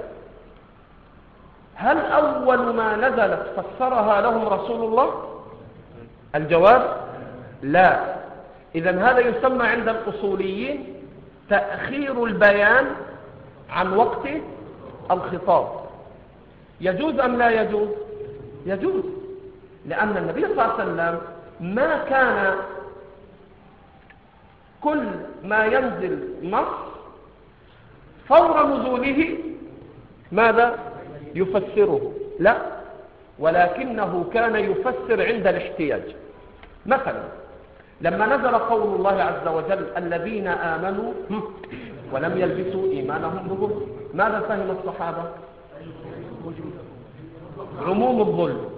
هل أول ما نزلت فسرها لهم رسول الله؟ الجواب لا. إذن هذا يسمى عند الأصوليين تأخير البيان عن وقت الخطاب. يجوز أم لا يجوز؟ يجوز، لأن النبي صلى الله عليه وسلم ما كان كل ما ينزل نص فور نزوله ماذا يفسره؟ لا، ولكنه كان يفسر عند الاحتياج. مثلا لما نزل قول الله عز وجل الذين آمنوا ولم يلبسوا إيمانهم بظلم، ماذا فهم الصحابة؟ عموم الظلم.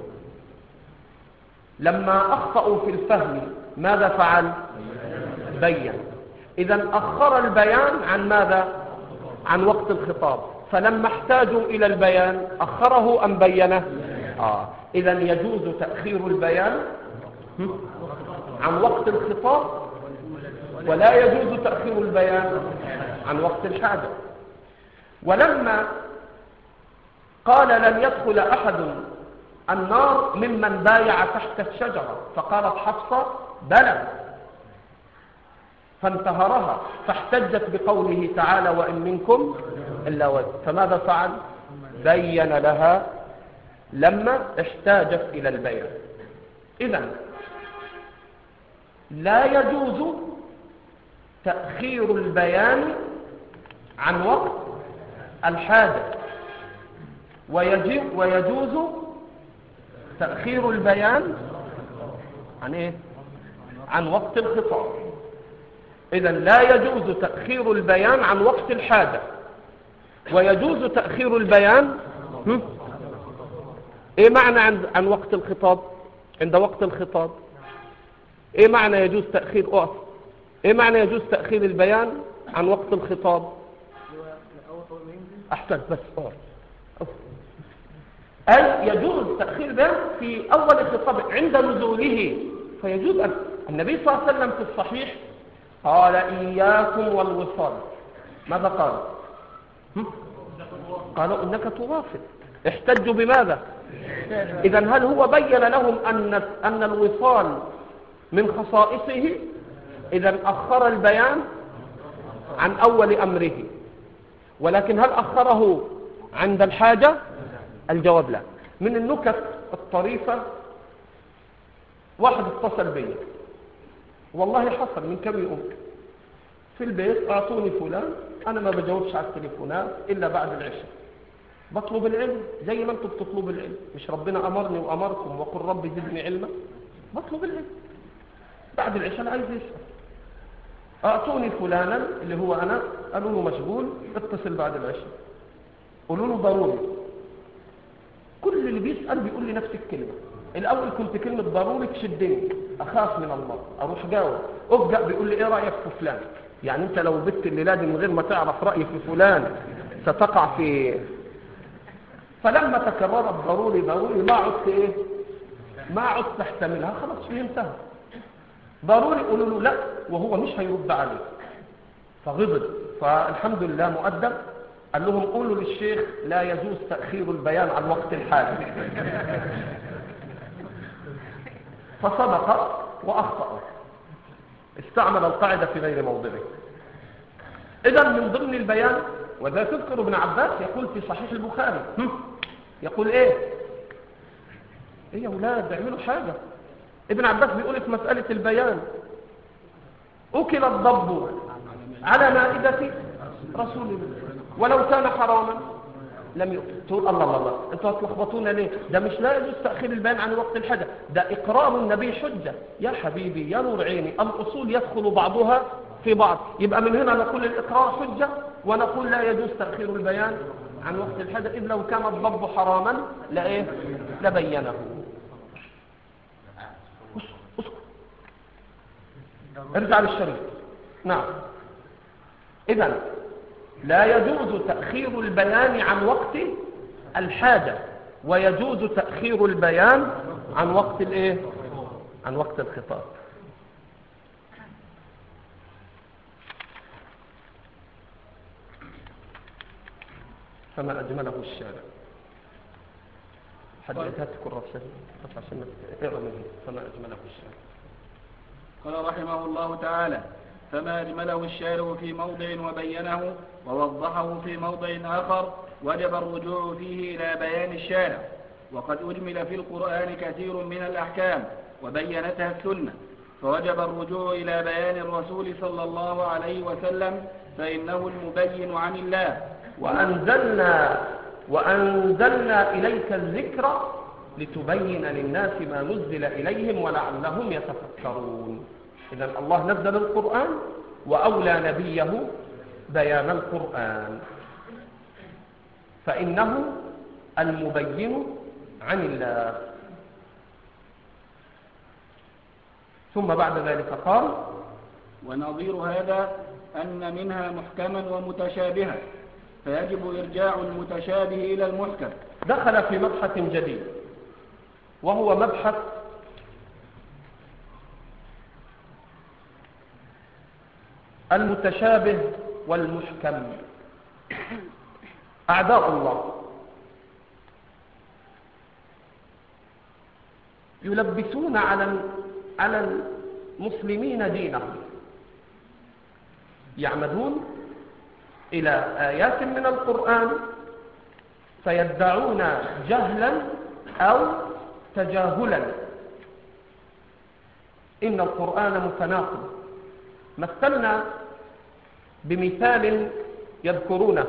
لما أخطأوا في الفهم ماذا فعل؟ بين. إذن أخر البيان عن ماذا؟ عن وقت الخطاب. فلما احتاجوا إلى البيان أخره أم بينه؟ آه. إذن يجوز تأخير البيان عن وقت الخطاب، ولا يجوز تأخير البيان عن وقت الحاجة. ولما قال لن يدخل أحد النار ممن بايع تحت الشجرة، فقالت حفصة بلى، فانتهرها، فاحتجت بقوله تعالى وإن منكم إلا وجه. فماذا فعل؟ بين لها لما احتاجت إلى البيان. إذن لا يجوز تأخير البيان عن وقت الحاجة، ويجوز تأخير البيان عن إيه؟ عن وقت الخطاب. إذن لا يجوز تأخير البيان عن وقت الحاجة، ويجوز تأخير البيان هم؟ إيه معنى عن, عن وقت الخطاب؟ عند وقت الخطاب إيه معنى يجوز تأخير أقف؟ إيه معنى يجوز تأخير البيان عن وقت الخطاب؟ أحسن بس أقف. أي يجوز تأخير البيان في أول الخطاب عند نزوله، فيجوز أن النبي صلى الله عليه وسلم في الصحيح قال إياكم والوصال. ماذا قال؟ قالوا إنك توافق. احتجوا بماذا؟ إذن هل هو بين لهم أن أن الوصال من خصائصه؟ إذن أخر البيان عن أول أمره، ولكن هل أخره عند الحاجة؟ الجواب لا. من النكت الطريفة واحد اتصل بي، والله حصل من كم يوم في البيت، اعطوني فلان، انا ما بجاوبش على التليفونات الا بعد العشاء، بطلب العلم زي ما انتم بتطلبوا العلم، مش ربنا امرني وامركم وقل رب زدني علما؟ بطلب العلم بعد العشاء، انا عايز يسأل، اعطوني فلانا اللي هو انا، قالوا له مشغول، اتصل بعد العشاء، قولوا له ضروري. كل اللي بيسأل بيقول لي نفس الكلمة. الاول كنت كلمة ضروري تشدني، اخاف من الله، اروح جاوب، افجأ بيقول لي ايه رأيك في فلان؟ يعني انت لو بت الليلة دي من غير ما تعرف رأيي في فلان ستقع في. فلما تكررت ضروري ضروري ما عدت ايه، ما عدت تحتملها، خلاص فهمتها. ضروري قولوا له لا وهو مش هيرد عليك، فغضب. فالحمد لله مؤدب، قال لهم قولوا للشيخ لا يجوز تأخير البيان عن وقت الحاجة. فصدق وأخطأ، استعمل القاعدة في غير موضعه. إذا من ضمن البيان، وذا تذكر ابن عباس يقول في صحيح البخاري، يقول ايه ايه يا اولاد اعملوا حاجة. ابن عباس بيقول في مسألة البيان، أكل الضب على مائدة رسول الله ولو كان حراما لم يؤكل. تقول الله الله الله انتوا هتلخبطونا ليه؟ ده مش لا يجوز تأخير البيان عن وقت الحاجة، ده إقرار النبي حجة. يا حبيبي يا نور عيني، الأصول يدخل بعضها في بعض. يبقى من هنا نقول الإقرار حجة، ونقول لا يجوز تأخير البيان عن وقت الحاجة، إذ لو كان الضب حراما لا إيه لبينه. ارجع للشريط. نعم، إذن لا يجوز تأخير البيان عن وقت الحاجة، ويجوز تأخير البيان عن وقت الايه، عن وقت الخطاب. فما أجمله الشارع. حدثت كرة بس عشان اقرأ منه. فما أجمله الشارع. قال رحمه الله تعالى: فما أجمله الشارع في موضع وبينه ووضحه في موضع آخر وجب الرجوع فيه إلى بيان الشارع. وقد أجمل في القرآن كثير من الأحكام وبينتها السنة، فوجب الرجوع إلى بيان الرسول صلى الله عليه وسلم، فإنه المبين عن الله. وأنزلنا وأنزلنا إليك الذكر لتبين للناس ما نزل إليهم ولعلهم يتفكرون. إذن الله نزل القرآن وأولى نبيه بيان القرآن، فإنه المبين عن الله. ثم بعد ذلك قال: ونظير هذا أن منها محكما ومتشابها، فيجب إرجاع المتشابه إلى المحكم. دخل في مبحث جديد، وهو مبحث المتشابه والمحكم. أعداء الله يلبسون على على المسلمين دينهم، يعمدون إلى آيات من القرآن فيدعون جهلا أو تجاهلا إن القرآن متناقض. مثلنا بمثال يذكرونه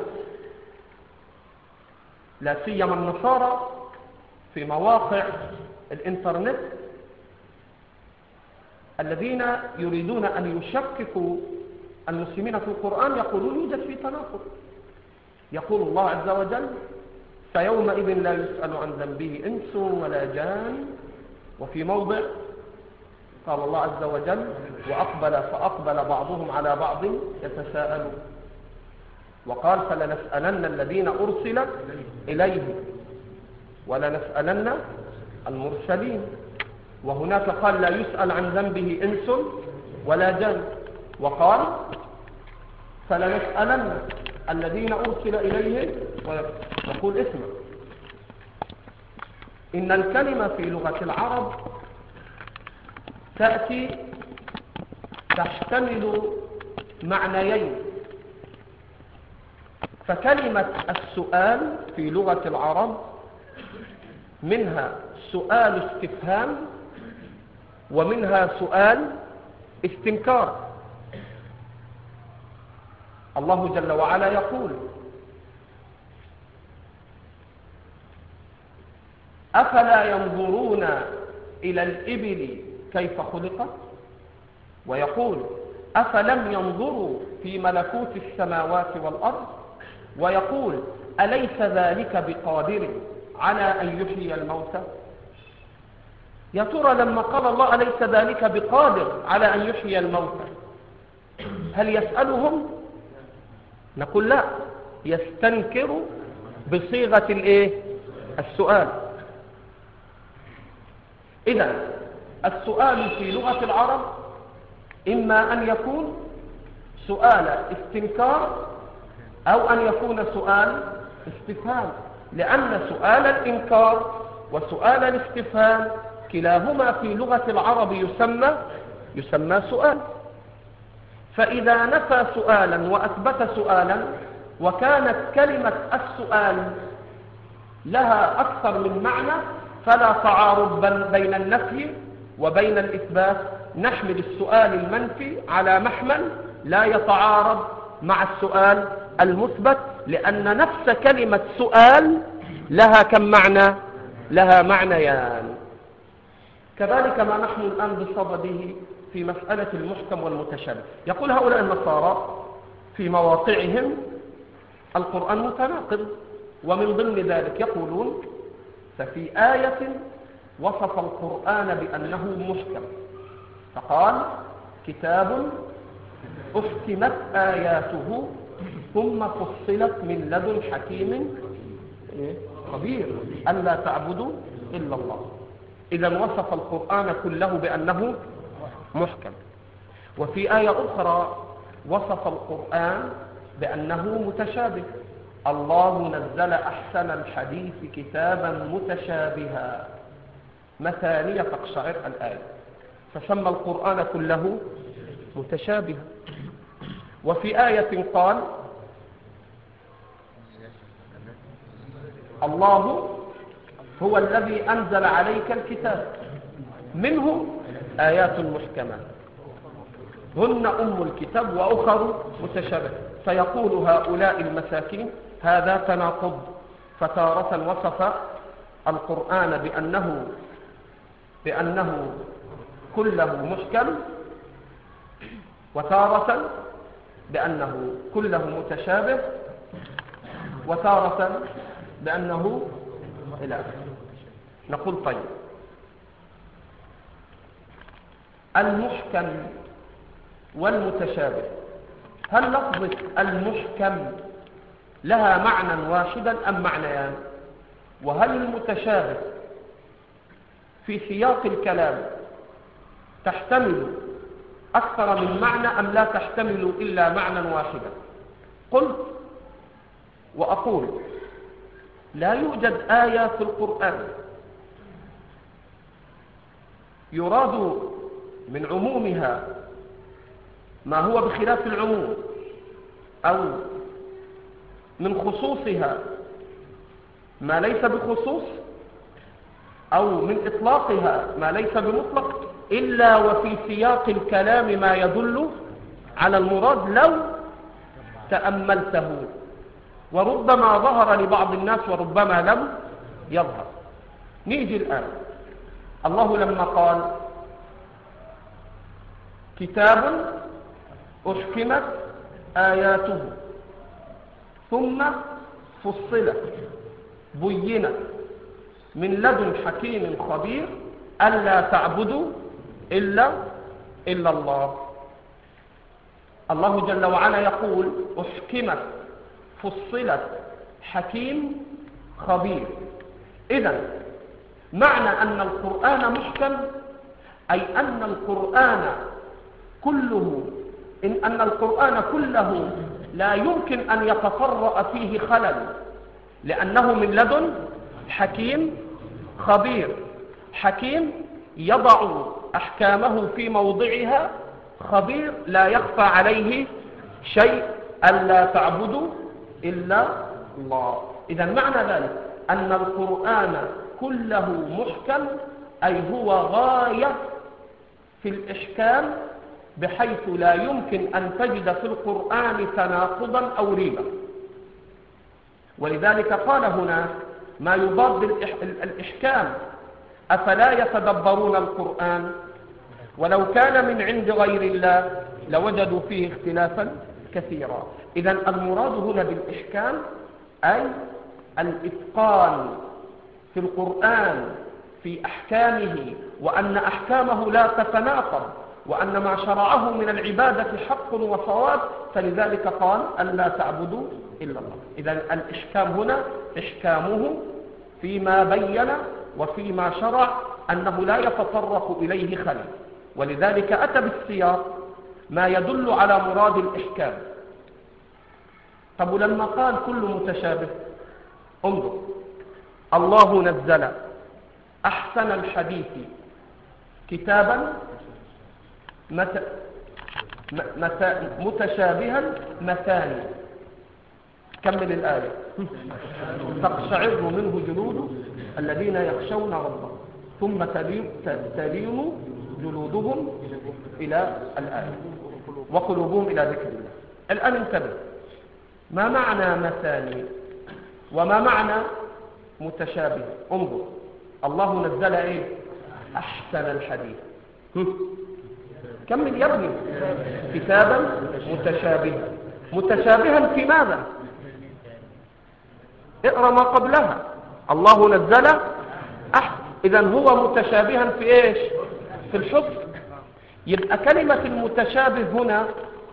لا سيما النصارى في مواقع الإنترنت الذين يريدون أن يشككوا المسلمين في القرآن، يقولون يوجد في تناقض. يقول الله عز وجل: فيومئذ لا يسأل عن ذنبه إنس ولا جان. وفي موضع قال الله عز وجل: وأقبل فأقبل بعضهم على بعض يتساءلون. وقال: فلنسألن الذين أرسل إليهم ولنسألن المرسلين. وهناك قال: لا يسأل عن ذنبه إنس ولا جان. وقال: فلنسألن الذين أرسل إليهم. ويقول: اسمع، إن الكلمة في لغة العرب تأتي تحتمل معنيين. فكلمة السؤال في لغة العرب منها سؤال استفهام ومنها سؤال استنكار. الله جل وعلا يقول: أفلا ينظرون إلى الإبل كيف خلقت؟ ويقول: أفلم ينظروا في ملكوت السماوات والأرض؟ ويقول: أليس ذلك بقادر على أن يحيي الموتى؟ يا ترى لما قال الله أليس ذلك بقادر على أن يحيي الموتى، هل يسألهم؟ نقول لا، يستنكر بصيغة الايه؟ السؤال. إذن السؤال في لغة العرب إما أن يكون سؤال استنكار أو أن يكون سؤال استفهام، لأن سؤال الإنكار وسؤال الاستفهام كلاهما في لغة العرب يسمى يسمى سؤال. فإذا نفى سؤالا وأثبت سؤالا وكانت كلمة السؤال لها أكثر من معنى فلا تعارض بين النفي وبين الإثبات، نحمل السؤال المنفي على محمل لا يتعارض مع السؤال المثبت، لأن نفس كلمة سؤال لها كم معنى؟ لها معنيان. كذلك ما نحن الآن بصدده في مسألة المحكم والمتشابه. يقول هؤلاء النصارى في مواقعهم القرآن متناقض، ومن ضمن ذلك يقولون: ففي آية وصف القرآن بأنه محكم فقال: كتاب أحكمت آياته ثم فصلت من لدن حكيم خبير ألا تعبدوا إلا الله. إذا وصف القرآن كله بأنه محكم. وفي آية أخرى وصف القرآن بأنه متشابه: الله نزل أحسن الحديث كتابا متشابها مثانية تقشعر الآية، فسمى القرآن كله متشابها. وفي آية قال: الله هو الذي أنزل عليك الكتاب منه آيات محكمات هن أم الكتاب وأخر متشابه. فيقول هؤلاء المساكين: هذا تناقض، فتارة وصف القرآن بأنه بأنه كله محكم، وتارة بأنه كله متشابه، وتارة بأنه إلى آخره. نقول: طيب، المحكم والمتشابه، هل لفظة المحكم لها معنى واحدا أم معنيان؟ وهل المتشابه في سياق الكلام تحتمل أكثر من معنى أم لا تحتمل إلا معنى واحدا؟ قلت وأقول: لا يوجد آية في القرآن يراد من عمومها ما هو بخلاف العموم، أو من خصوصها ما ليس بخصوص، أو من إطلاقها ما ليس بمطلق، إلا وفي سياق الكلام ما يدل على المراد لو تأملته، وربما ظهر لبعض الناس وربما لم يظهر. نيجي الآن، الله لما قال: كتاب أحكمت آياته ثم فصلت بينت من لدن حكيم خبير ألا تعبدوا إلا إلا الله. الله جل وعلا يقول: أحكمت، فصلت، حكيم، خبير. إذن معنى أن القرآن محكم أي أن القرآن كله إن أن القرآن كله لا يمكن أن يتطرأ فيه خلل، لأنه من لدن حكيم خبير. حكيم يضع أحكامه في موضعها، خبير لا يخفى عليه شيء، ألا تعبدوا إلا الله. إذا معنى ذلك أن القرآن كله محكم، أي هو غاية في الإحكام بحيث لا يمكن أن تجد في القرآن تناقضا أو ريبا. ولذلك قال هنا ما يضاد الإحكام: أفلا يتدبرون القرآن ولو كان من عند غير الله لوجدوا فيه اختلافا كثيرا. إذن المراد هنا بالإحكام أي الإتقان في القرآن في أحكامه، وأن أحكامه لا تتناقض، وأن ما شرعه من العبادة حق وصواب، فلذلك قال ألا تعبدوا إلا الله. إذن الإحكام هنا إحكامه فيما بين وفيما شرع أنه لا يتطرق إليه خلل، ولذلك أتى بالسياق ما يدل على مراد الإحكام. طب لما قال كل متشابه، انظر: الله نزل أحسن الحديث كتابا مت... مت... متشابها مثاني. كمل الآية: تقشعر منه جلود الذين يخشون ربهم ثم تلين جلودهم إلى الآية وقلوبهم إلى ذكر الله. الآن انتبه: ما معنى مثاني وما معنى متشابه؟ انظر: الله نزل ايه؟ أحسن الحديث. كمل يا ابني: كتابا متشابها. متشابها في ماذا؟ اقرأ ما قبلها: الله نزل أحسن. إذن هو متشابها في ايش؟ في الحكم. يبقى كلمة المتشابه هنا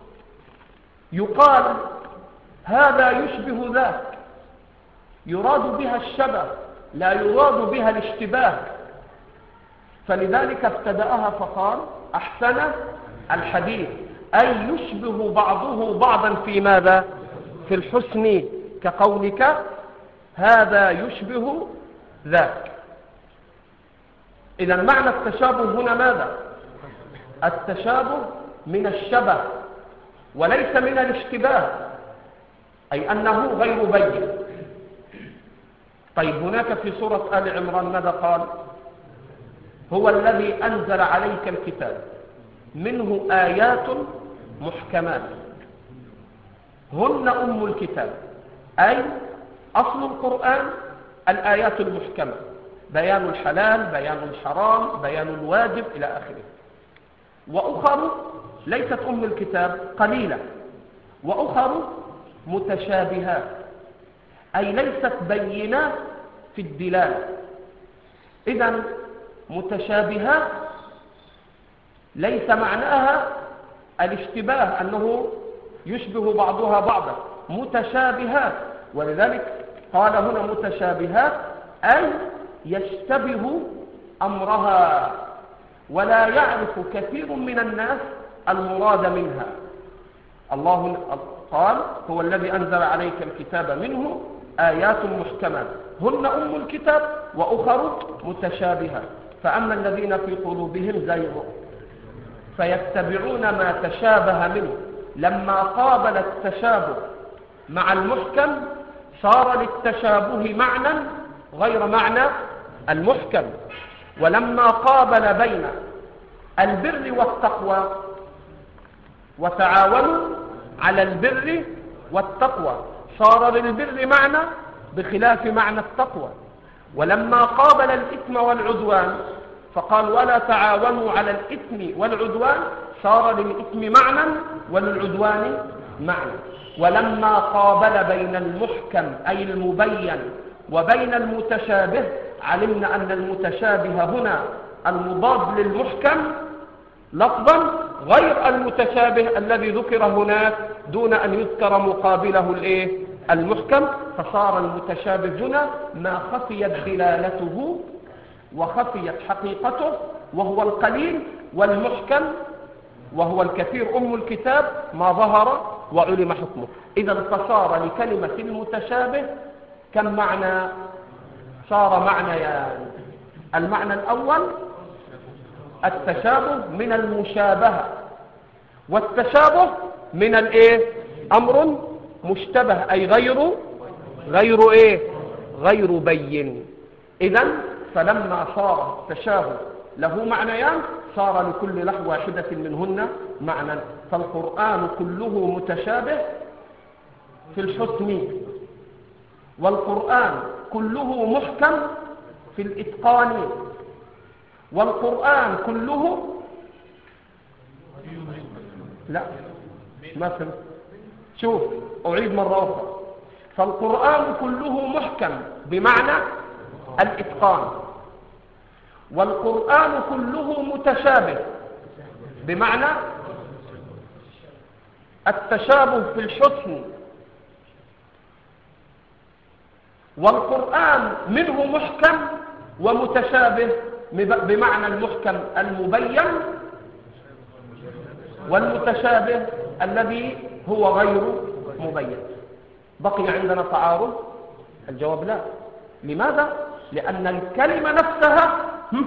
يقال هذا يشبه ذاك، يراد بها الشبه لا يراد بها الاشتباه، فلذلك ابتدأها فقال أحسن الحديث، أي يشبه بعضه بعضا في ماذا؟ في الحسن، كقولك هذا يشبه ذاك. إذا معنى التشابه هنا ماذا؟ التشابه من الشبه وليس من الاشتباه، أي أنه غير بين. طيب هناك في سورة آل عمران ماذا قال؟ هو الذي أنزل عليك الكتاب منه آيات محكمات هن أم الكتاب، أي أصل القرآن الآيات المحكمة، بيان الحلال، بيان الحرام، بيان الواجب إلى آخره. وأخر ليست أم الكتاب، قليلة، وأخر متشابهات، أي ليست بينات في الدلالة. إذن متشابهات ليس معناها الاشتباه أنه يشبه بعضها بعضا، متشابهات. ولذلك قال هنا متشابهات أي يشتبه أمرها ولا يعرف كثير من الناس المراد منها. الله قال هو الذي أنزل عليك الكتاب منه آيات محكمات هن أم الكتاب وأخر متشابهات، فأما الذين في قلوبهم زيغ فيتبعون ما تشابه منه. لما قابل التشابه مع المحكم صار للتشابه معنى غير معنى المحكم. ولما قابل بين البر والتقوى وتعاونوا على البر والتقوى صار للبر معنى بخلاف معنى التقوى. ولما قابل الإثم والعدوان فقال ولا تعاونوا على الإثم والعدوان صار للإثم معنى وللعدوان معنى. ولما قابل بين المحكم أي المبين وبين المتشابه علمنا أن المتشابه هنا المضاد للمحكم لفظا غير المتشابه الذي ذكر هناك دون أن يذكر مقابله الايه المحكم. فصار المتشابه هنا ما خفيت دلالته وخفيت حقيقته وهو القليل، والمحكم وهو الكثير أم الكتاب ما ظهر وعلم حكمه. إذا فصار لكلمة المتشابه كم معنى؟ صار معنى يعني المعنى الأول التشابه من المشابهة، والتشابه من الايه أمر مشتبه أي غير غير ايه غير بين. إذن فلما صار التشابه له معنيان صار لكل لحظة واحدة منهن معنى. فالقرآن كله متشابه في الحسن، والقرآن كله محكم في الإتقان، والقرآن كله لا ما فهمت. شوف أعيد مرة أخرى. فالقرآن كله محكم بمعنى الإتقان، والقرآن كله متشابه بمعنى التشابه في الحسن، والقرآن منه محكم ومتشابه بمعنى المحكم المبين، والمتشابه الذي هو غير مبين. بقي عندنا تعارض؟ الجواب لا. لماذا؟ لأن الكلمة نفسها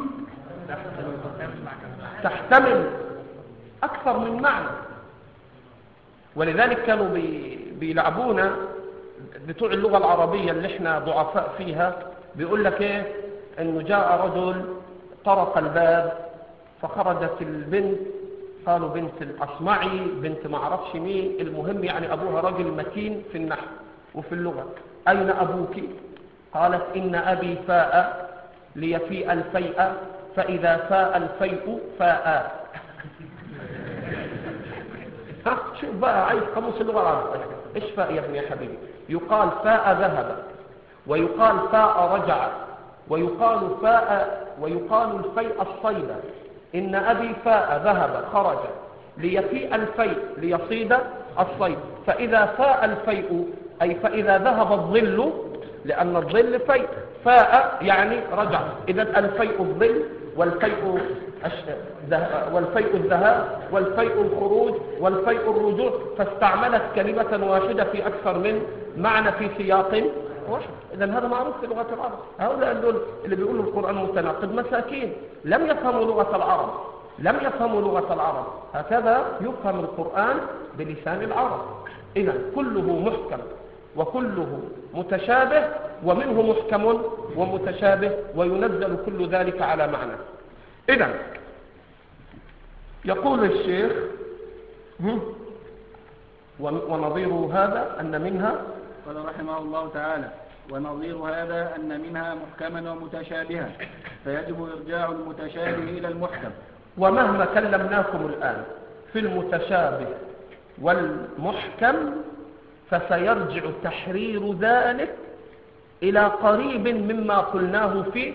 تحتمل أكثر من معنى، ولذلك كانوا بيلعبونا بتوع اللغة العربية اللي احنا ضعفاء فيها. بيقول لك ايه؟ انه جاء رجل طرق الباب فخرجت البنت، قالوا بنت الأصمعي، بنت ما اعرفش مين، المهم يعني أبوها رجل متين في النحو وفي اللغة. أين أبوك؟ قالت إن أبي فاء ليفيء الفيء، فإذا فاء الفيء فاء. ها شوف بقى، عايز قاموس اللغة العربية. إيش فاء يا ابني يا حبيبي؟ يقال فاء ذهب، ويقال فاء رجع، ويقال فاء ويقال الفيء الصيد. إن أبي فاء ذهب خرج ليفيء الفيء ليصيد الصيد، فإذا فاء الفيء أي فإذا ذهب الظل، لأن الظل فيء، فاء يعني رجع. إذا الفيء الظل، والفيء والفيء الذهاب، والفيء الخروج، والفيء الرجوع، فاستعملت كلمة واحدة في أكثر من معنى في سياق واحد. إذا هذا معروف في لغة العرب. هؤلاء اللي بيقولوا القرآن متناقض مساكين، لم يفهموا لغة العرب، لم يفهموا لغة العرب. هكذا يفهم القرآن بلسان العرب. إذا كله محكم وكله متشابه، ومنه محكم ومتشابه، وينزل كل ذلك على معنى. إذا يقول الشيخ ونظير هذا أن منها، قال رحمه الله تعالى: ونظير هذا أن منها محكما ومتشابها، فيجب إرجاع المتشابه إلى المحكم. ومهما كلمناكم الآن في المتشابه والمحكم، فسيرجع تحرير ذلك إلى قريب مما قلناه في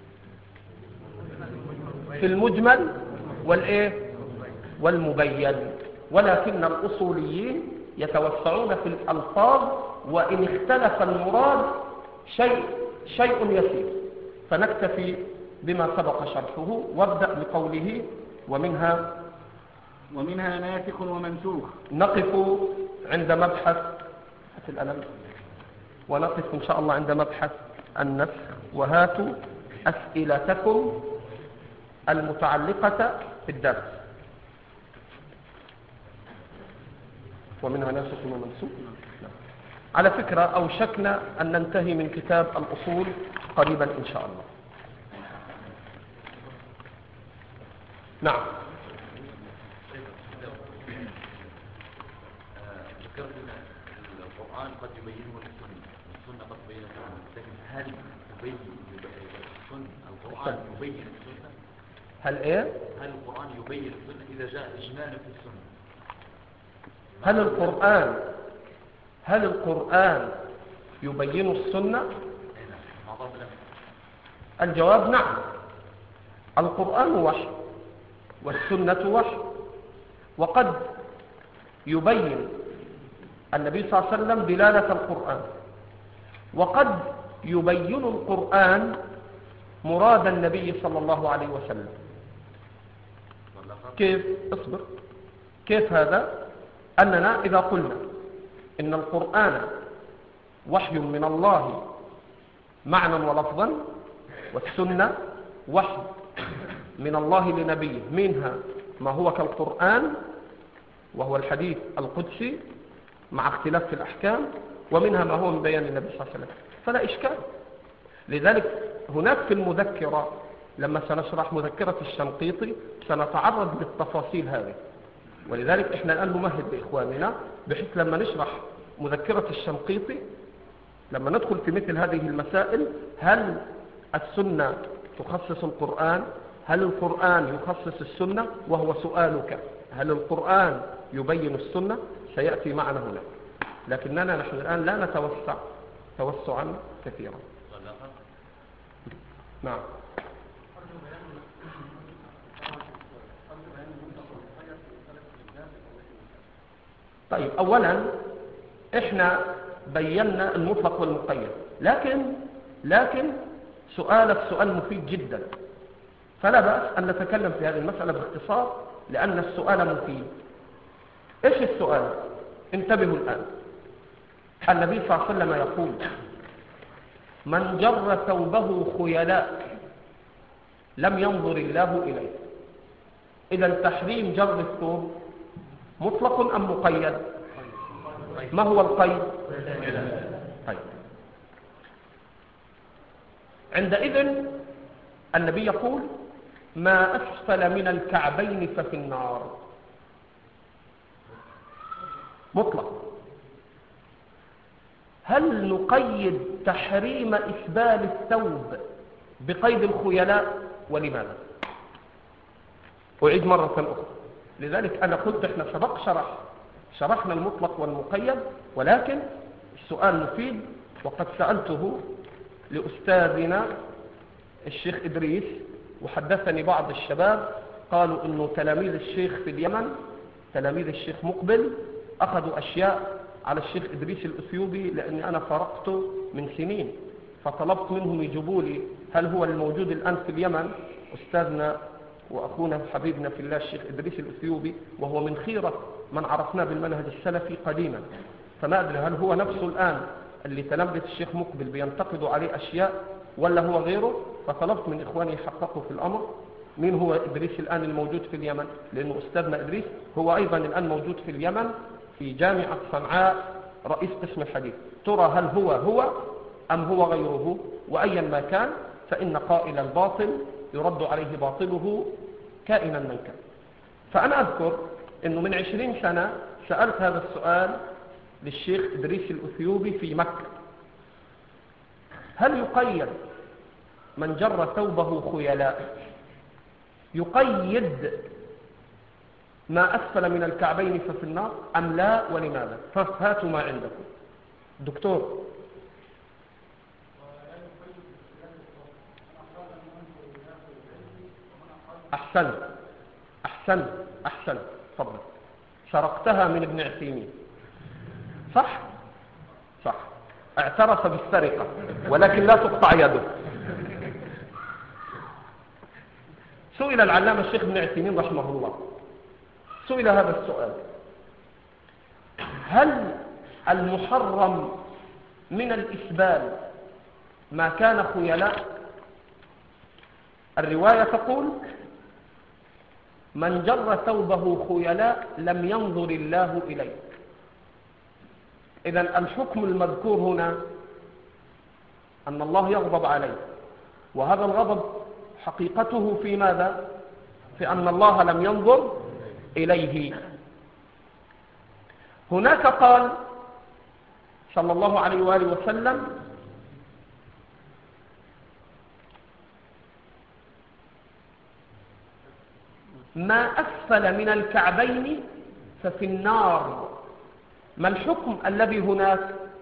في المجمل والإيه والمبين. ولكن الأصوليين يتوسعون في الألفاظ، وإن اختلف المراد شيء شيء يسير، فنكتفي بما سبق شرحه. وابدأ بقوله: ومنها ومنها ناسخ ومنسوخ. نقف عند مبحث الألم، ونقف إن شاء الله عند مبحث النسخ. وهاتوا أسئلتكم المتعلقة بالدرس. ومنها ناسخ ومنسوخ. على فكرة أوشكنا أن ننتهي من كتاب الأصول قريبا إن شاء الله. نعم. ذكرت أن القرآن قد يبينه السنة، والسنة قد تبينه القرآن، لكن هل يبين السنة القرآن يبين السنة؟ هل إيه؟ هل القرآن يبين السنة إذا جاء إجمالا في السنة؟ هل القرآن هل القرآن يبين السنة؟ الجواب نعم. القرآن وحي والسنة وحي، وقد يبين النبي صلى الله عليه وسلم دلالة القرآن، وقد يبين القرآن مراد النبي صلى الله عليه وسلم. كيف؟ اصبر. كيف هذا؟ أننا إذا قلنا إن القرآن وحي من الله معنى ولفظا، والسنة وحي من الله لنبيه، منها ما هو كالقرآن وهو الحديث القدسي مع اختلاف في الأحكام، ومنها ما هو من بيان النبي صلى الله عليه وسلم، فلا إشكال. لذلك هناك في المذكرة لما سنشرح مذكرة الشنقيطي سنتعرض للتفاصيل هذه، ولذلك احنا الآن نمهد لإخواننا بحيث لما نشرح مذكرة الشنقيطي لما ندخل في مثل هذه المسائل، هل السنة تخصص القرآن؟ هل القرآن يخصص السنة؟ وهو سؤالك، هل القرآن يبين السنة؟ سيأتي معنا هنا، لكننا نحن الآن لا نتوسع توسعا كثيرا. نعم. طيب، أولا احنا بينا المطلق والمقيد، لكن لكن سؤالك سؤال مفيد جدا، فلا بأس أن نتكلم في هذه المسألة باختصار لأن السؤال مفيد. إيش السؤال؟ انتبهوا الآن. النبي صلى الله عليه وسلم يقول: من جر ثوبه خيلاء لم ينظر الله إليه. إذا تحريم جر الثوب مطلق أم مقيد؟ ما هو القيد؟ طيب، عندئذ النبي يقول: ما أسفل من الكعبين ففي النار. مطلق. هل نقيد تحريم إسبال الثوب بقيد الخيلاء؟ ولماذا؟ أعيد مرة أخرى. لذلك أنا قلت إحنا سبق شرح شرحنا المطلق والمقيد، ولكن السؤال مفيد، وقد سألته لأستاذنا الشيخ إدريس، وحدثني بعض الشباب قالوا إنه تلاميذ الشيخ في اليمن، تلاميذ الشيخ مقبل، أخذوا أشياء على الشيخ إدريس الأثيوبي، لأني أنا فارقته من سنين، فطلبت منهم يجيبوا لي هل هو الموجود الآن في اليمن أستاذنا وأخونا حبيبنا في الله الشيخ إدريس الأثيوبي، وهو من خيرة من عرفناه بالمنهج السلفي قديما، فما أدري هل هو نفسه الآن اللي تلامذة الشيخ مقبل بينتقدوا عليه أشياء ولا هو غيره. فطلبت من إخواني يحققوا في الأمر مين هو إدريس الآن الموجود في اليمن، لأنه أستاذنا إدريس هو أيضا الآن موجود في اليمن في جامعة صنعاء رئيس قسم الحديث. ترى هل هو هو أم هو غيره؟ وأيا ما كان فإن قائل الباطل يرد عليه باطله كائنا من كان. فأنا أذكر أنه من عشرين سنة سألت هذا السؤال للشيخ إدريس الأثيوبي في مكة: هل يقيد من جر ثوبه خيلاء يقيد ما أسفل من الكعبين ففي النار أم لا؟ ولماذا؟ فهاتوا ما عندكم. دكتور. أحسن أحسن أحسن تفضل. سرقتها من ابن عثيمين، صح؟ صح، اعترف بالسرقة ولكن لا تقطع يده. سئل العلامة الشيخ ابن عثيمين رحمه الله، سئل هذا السؤال: هل المحرم من الإسبال ما كان خيلاء؟ الرواية تقول: من جر ثوبه خيلاء لم ينظر الله إليه. إذن الحكم المذكور هنا أن الله يغضب عليه، وهذا الغضب حقيقته في ماذا؟ في أن الله لم ينظر إليه. هناك قال صلى الله عليه وآله وسلم: ما أسفل من الكعبين ففي النار. ما الحكم الذي هناك؟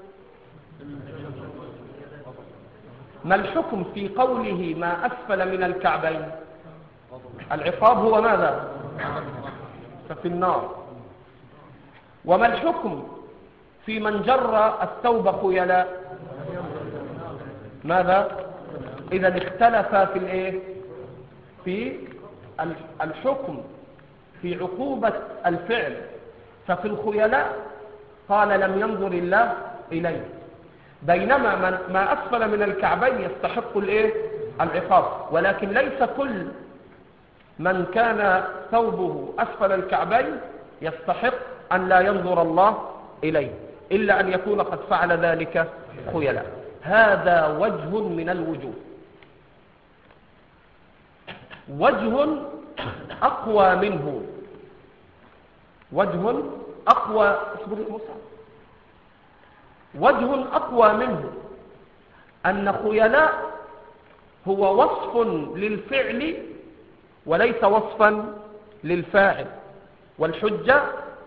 ما الحكم في قوله ما أسفل من الكعبين؟ العقاب هو ماذا؟ ففي النار. وما الحكم في من جر الثوب خيلاء؟ ماذا؟ إذا اختلف في الايه؟ في الحكم في عقوبة الفعل. ففي الخيلاء قال لم ينظر الله إليه، بينما من ما أسفل من الكعبين يستحق الايه؟ العقاب. ولكن ليس كل من كان ثوبه أسفل الكعبين يستحق أن لا ينظر الله إليه، إلا أن يكون قد فعل ذلك خيلاء. هذا وجه من الوجوه. وجه أقوى منه، وجه أقوى اصبر يا موسى وجه أقوى منه أن خيلاء هو وصف للفعل وليس وصفا للفاعل. والحجة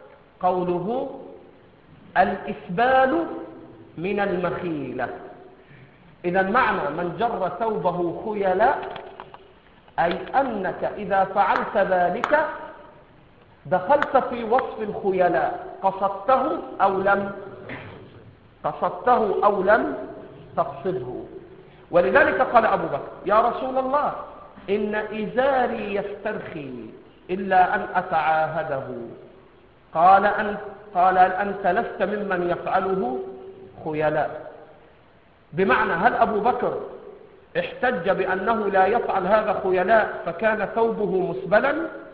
قوله الإسبال من المخيلة. إذا معنى من جر ثوبه خيلاء أي أنك إذا فعلت ذلك دخلت في وصف الخيلاء، قصدته أو لم قصدته أو لم تقصده. ولذلك قال أبو بكر يا رسول الله إن إزاري يسترخي إلا أن أتعاهده. قال أنت قال أنت لست ممن يفعله خيلاء. بمعنى هل أبو بكر احتج بأنه لا يفعل هذا خيلاء فكان ثوبه مسبلا؟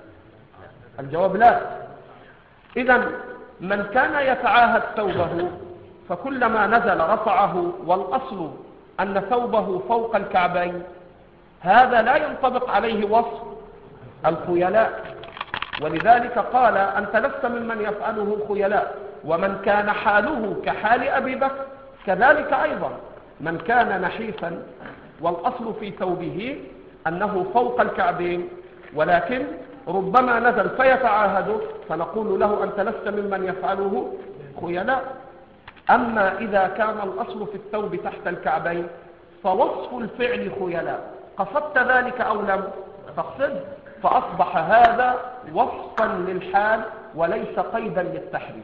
الجواب لا. إذن من كان يتعاهد ثوبه فكلما نزل رفعه، والأصل أن ثوبه فوق الكعبين، هذا لا ينطبق عليه وصف الخيلاء. ولذلك قال أنت لست ممن يفعله خيلاء. ومن كان حاله كحال أبي بكر كذلك أيضا، من كان نحيفا والأصل في ثوبه أنه فوق الكعبين ولكن ربما نزل فيتعاهده فنقول له أنت لست ممن يفعله خيلاء. أما إذا كان الأصل في الثوب تحت الكعبين فوصف الفعل خيلاء، قصدت ذلك أو لم تقصد، فأصبح هذا وصفا للحال وليس قيدا للتحريم.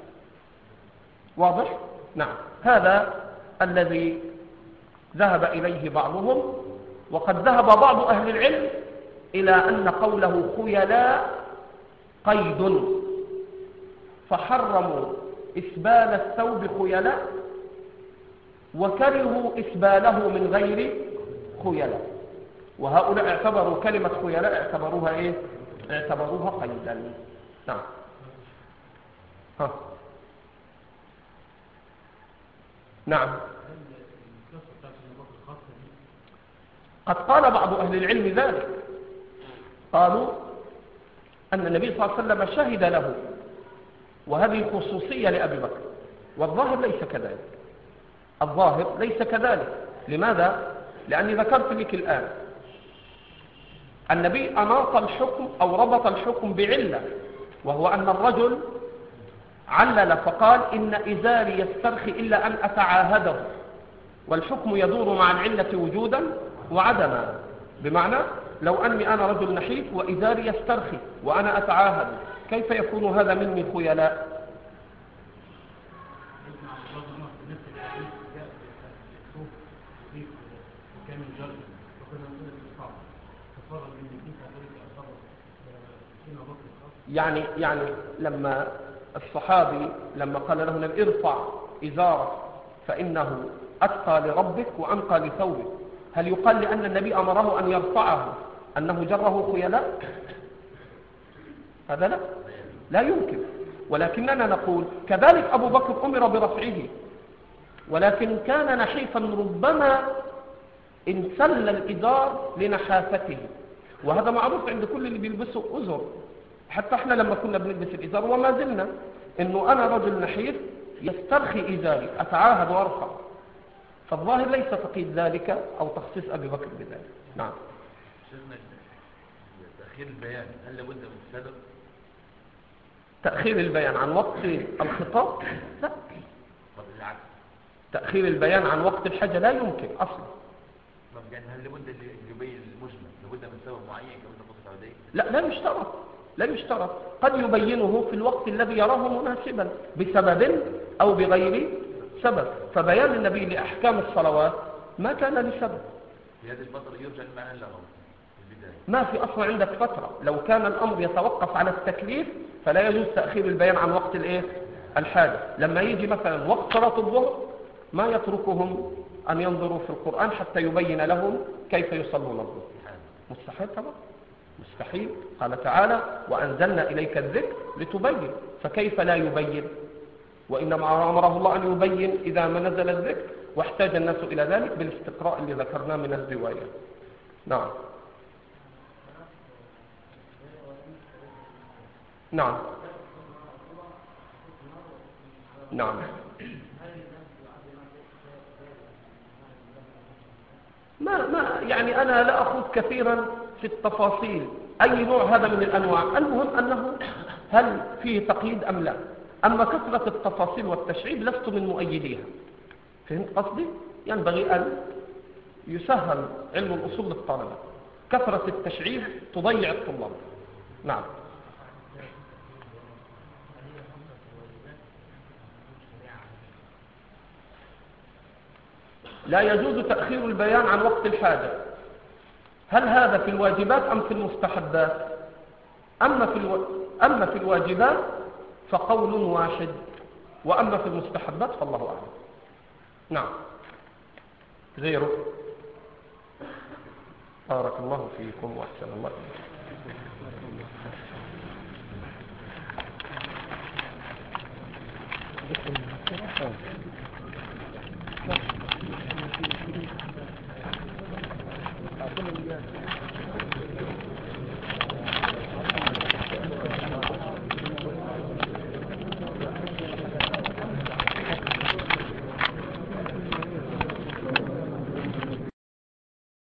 واضح؟ نعم. هذا الذي ذهب إليه بعضهم. وقد ذهب بعض أهل العلم إلى أن قوله خيلاء قيد، فحرموا إسبال الثوب خيلاء وكرهوا إسباله من غير خيلاء. وهؤلاء اعتبروا كلمة خيلاء اعتبروها إيه؟ اعتبروها قيدا. نعم. ها. نعم. قد قال بعض أهل العلم ذلك، قالوا أن النبي صلى الله عليه وسلم شهد له، وهذه خصوصية لأبي بكر، والظاهر ليس كذلك. الظاهر ليس كذلك. لماذا؟ لأني ذكرت لك الآن النبي أناط الحكم أو ربط الحكم بعلة، وهو أن الرجل علل فقال إن إزاري يسترخي إلا أن أتعاهده، والحكم يدور مع العلة وجودا وعدما. بمعنى لو أني أنا رجل نحيف وإزاري يسترخي وأنا أتعاهد، كيف يكون هذا مني خيلاء؟ يعني يعني لما الصحابي لما قال له النبي ارفع إزارك فإنه أتقى لربك وأنقى لثوبك، هل يقال لأن النبي أمره أن يرفعه أنه جره خيلاء؟ هذا لا لا يمكن. ولكننا نقول كذلك أبو بكر أمر برفعه، ولكن كان نحيفا ربما انسل الإزار لنحافته، وهذا معروف عند كل اللي بيلبسوا أزر. حتى احنا لما كنا بنلبس الإزار وما زلنا انه انا رجل نحيف يسترخي إزاري أتعاهد وارفع، فالظاهر ليس تقييد ذلك أو تخصيص أبي بكر بذلك. نعم. شيخنا تأخير البيان هل لابد من سبب؟ تأخير البيان عن وقت الخطاب؟ لا. طب العكس تأخير البيان عن وقت الحاجة لا يمكن أصلا. طب يعني هل لابد اللي يبين المجمل لابد من سبب معين كما تقول عليه؟ لا لا يشترط، لا يشترط. قد يبينه في الوقت الذي يراه مناسبا بسبب أو بغير سبب. فبيان النبي لأحكام الصلوات ما كان لسبب. في هذه الفترة يرجع المعنى لا غلط في البداية. ما في أصلا عندك فترة. لو كان الأمر يتوقف على التكليف فلا يجوز تأخير البيان عن وقت الإيه؟ الحاجة. لما يجي مثلا وقت صلاة الظهر ما يتركهم أن ينظروا في القرآن حتى يبين لهم كيف يصلون الظهر. مستحيل طبعا، مستحيل. قال تعالى وأنزلنا إليك الذكر لتبين، فكيف لا يبين؟ وإنما أمره الله أن يبين إذا ما نزل الذكر، واحتاج الناس إلى ذلك بالاستقراء اللي ذكرناه من الرواية. نعم. نعم نعم. ما ما يعني أنا لا أخوض كثيرا في التفاصيل أي نوع هذا من الأنواع، المهم أنه هل فيه تقييد أم لا. أما كثرة التفاصيل والتشعيب لست من مؤيديها. فهمت قصدي؟ ينبغي أن يسهل علم الأصول للطلبة. كثرة التشعيب تضيع الطلاب. نعم. لا يجوز تأخير البيان عن وقت الحاجة. هل هذا في الواجبات أم في المستحبات؟ أما في, الو... أما في الواجبات فقول واحد، وأما في المستحبات فالله أعلم. نعم. غيره. بارك الله فيكم وأحسن الله إليكم.